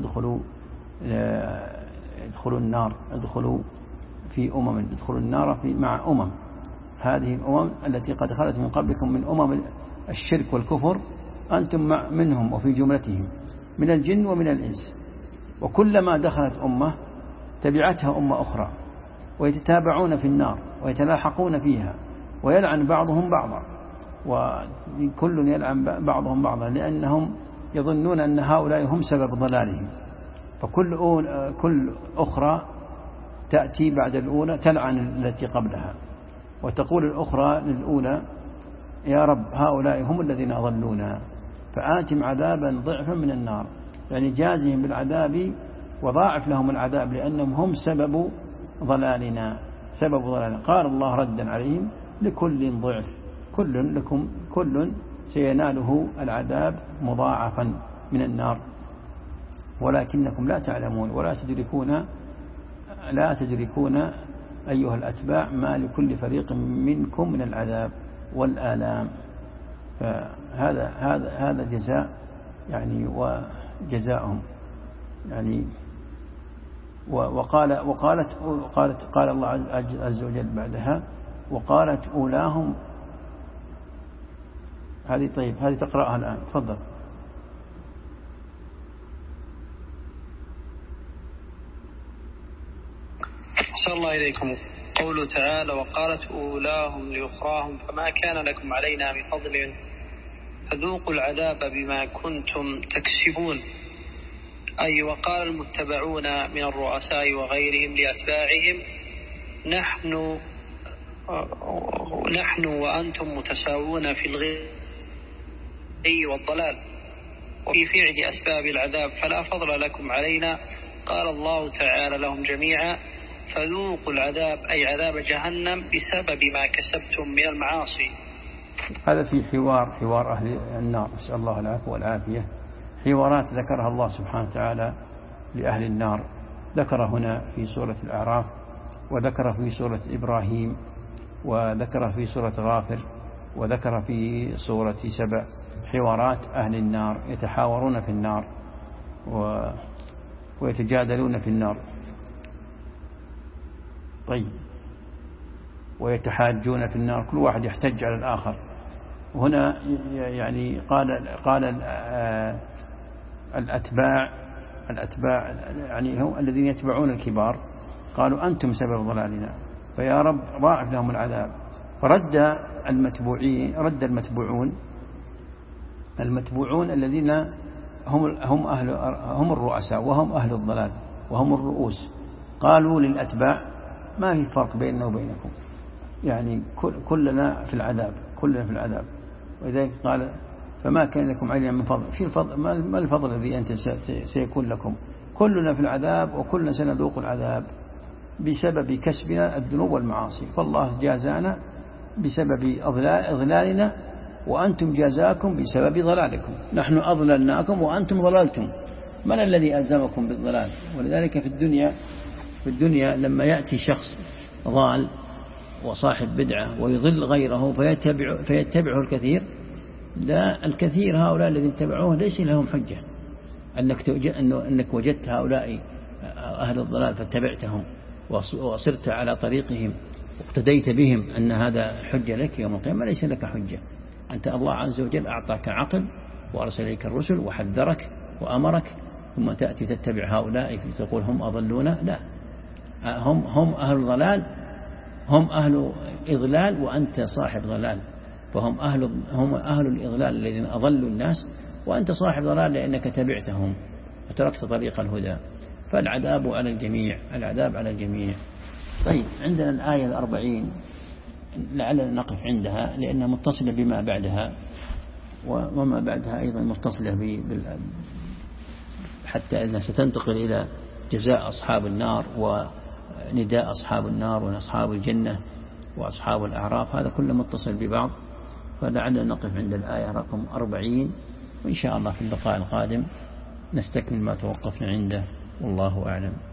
ادخلوا النار، ادخلوا في أمم، ادخلوا النار مع أمم، هذه الأمم التي قد خلت من قبلكم من أمم الشرك والكفر أنتم منهم وفي جملتهم من الجن ومن الإنس، وكلما دخلت أمة تبعتها أمة أخرى ويتتابعون في النار ويتلاحقون فيها ويلعن بعضهم بعضا، وكل يلعن بعضهم بعضا لأنهم يظنون أن هؤلاء هم سبب ضلالهم، فكل أخرى تأتي بعد الأولى تلعن التي قبلها وتقول الأخرى للأولى يا رب هؤلاء هم الذين أضلونا فآتم عذابا ضعفا من النار، يعني جازهم بالعذاب وضاعف لهم العذاب لأنهم هم سبب ضلالنا. قال الله ردا عليهم لكل ضعف، كل سيناله العذاب مضاعفا من النار ولكنكم لا تعلمون لا تدركون أيها الأتباع ما لكل فريق منكم من العذاب والآلام. فهذا جزاء يعني وجزاؤهم يعني. قال الله عز وجل بعدها وقالت أولاهم هذه. طيب هذه تقرأها الآن تفضل.
صلى الله إليكم. قوله تعالى وقالت أولاهم لأخراهم فما كان لكم علينا من فضل فذوقوا العذاب بما كنتم تكسبون. أي وقال المتبعون من الرؤساء وغيرهم لأتباعهم نحن وأنتم متساوون في الغي والضلال وفي فعل أسباب العذاب فلا فضل لكم علينا. قال الله تعالى لهم جميعا فذوقوا العذاب أي عذاب جهنم بسبب ما كسبتم من المعاصي.
هذا في حوار أهل النار، نسأل الله العفو والعافية، حوارات ذكرها الله سبحانه وتعالى لأهل النار، ذكر هنا في سورة الأعراف وذكر في سورة إبراهيم وذكر في سورة غافر وذكر في سورة سبأ، حوارات أهل النار يتحاورون في النار ويتجادلون في النار. طيب، ويتحاجون في النار، كل واحد يحتج على الآخر. هنا يعني قال الأتباع يعني هم الذين يتبعون الكبار قالوا أنتم سبب ضلالنا، فيا رب ضاعف لهم العذاب. فرد المتبوعون الذين هم الرؤساء وهم أهل الضلال وهم الرؤوس، قالوا للأتباع ما في فرق بيننا وبينكم، يعني كلنا في العذاب. ولذلك قال فما كان لكم علينا من فضل. ما الفضل الذي أنت سيكون لكم؟ كلنا في العذاب وكلنا سنذوق العذاب بسبب كسبنا الذنوب والمعاصي، فالله جازانا بسبب إضلالنا وأنتم جازاكم بسبب ضلالكم. نحن أضللناكم وأنتم ضللتم، من الذي ألزمكم بالضلال؟ ولذلك في الدنيا لما يأتي شخص ضال وصاحب بدعة ويضل غيره فيتبعه الكثير، لا، الكثير هؤلاء الذين اتبعوه ليس لهم حجة أنك وجدت هؤلاء أهل الضلال فاتبعتهم وصرت على طريقهم واقتديت بهم أن هذا حجة لك يوم القيامة. ليس لك حجة. أنت الله عز وجل أعطاك عقل وأرسل إليك الرسل وحذرك وأمرك، ثم تأتي تتبع هؤلاء تقول هم أضلونا. لا، هم أهل ضلال، هم أهل إضلال وأنت صاحب ضلال، فهم أهل الإضلال الذين أضلوا الناس، وأنت صاحب ضلال لأنك تبعتهم وتركت طريق الهدى. فالعذاب على الجميع. طيب، عندنا الآية 40 لعلنا نقف عندها لأنها متصلة بما بعدها، وما بعدها أيضا متصلة حتى أنها ستنتقل إلى جزاء أصحاب النار ونداء أصحاب النار وأصحاب الجنة وأصحاب الأعراف، هذا كله متصل ببعض. فلعلنا نقف عند الآية رقم 40، وإن شاء الله في اللقاء القادم نستكمل ما توقفنا عنده، والله أعلم.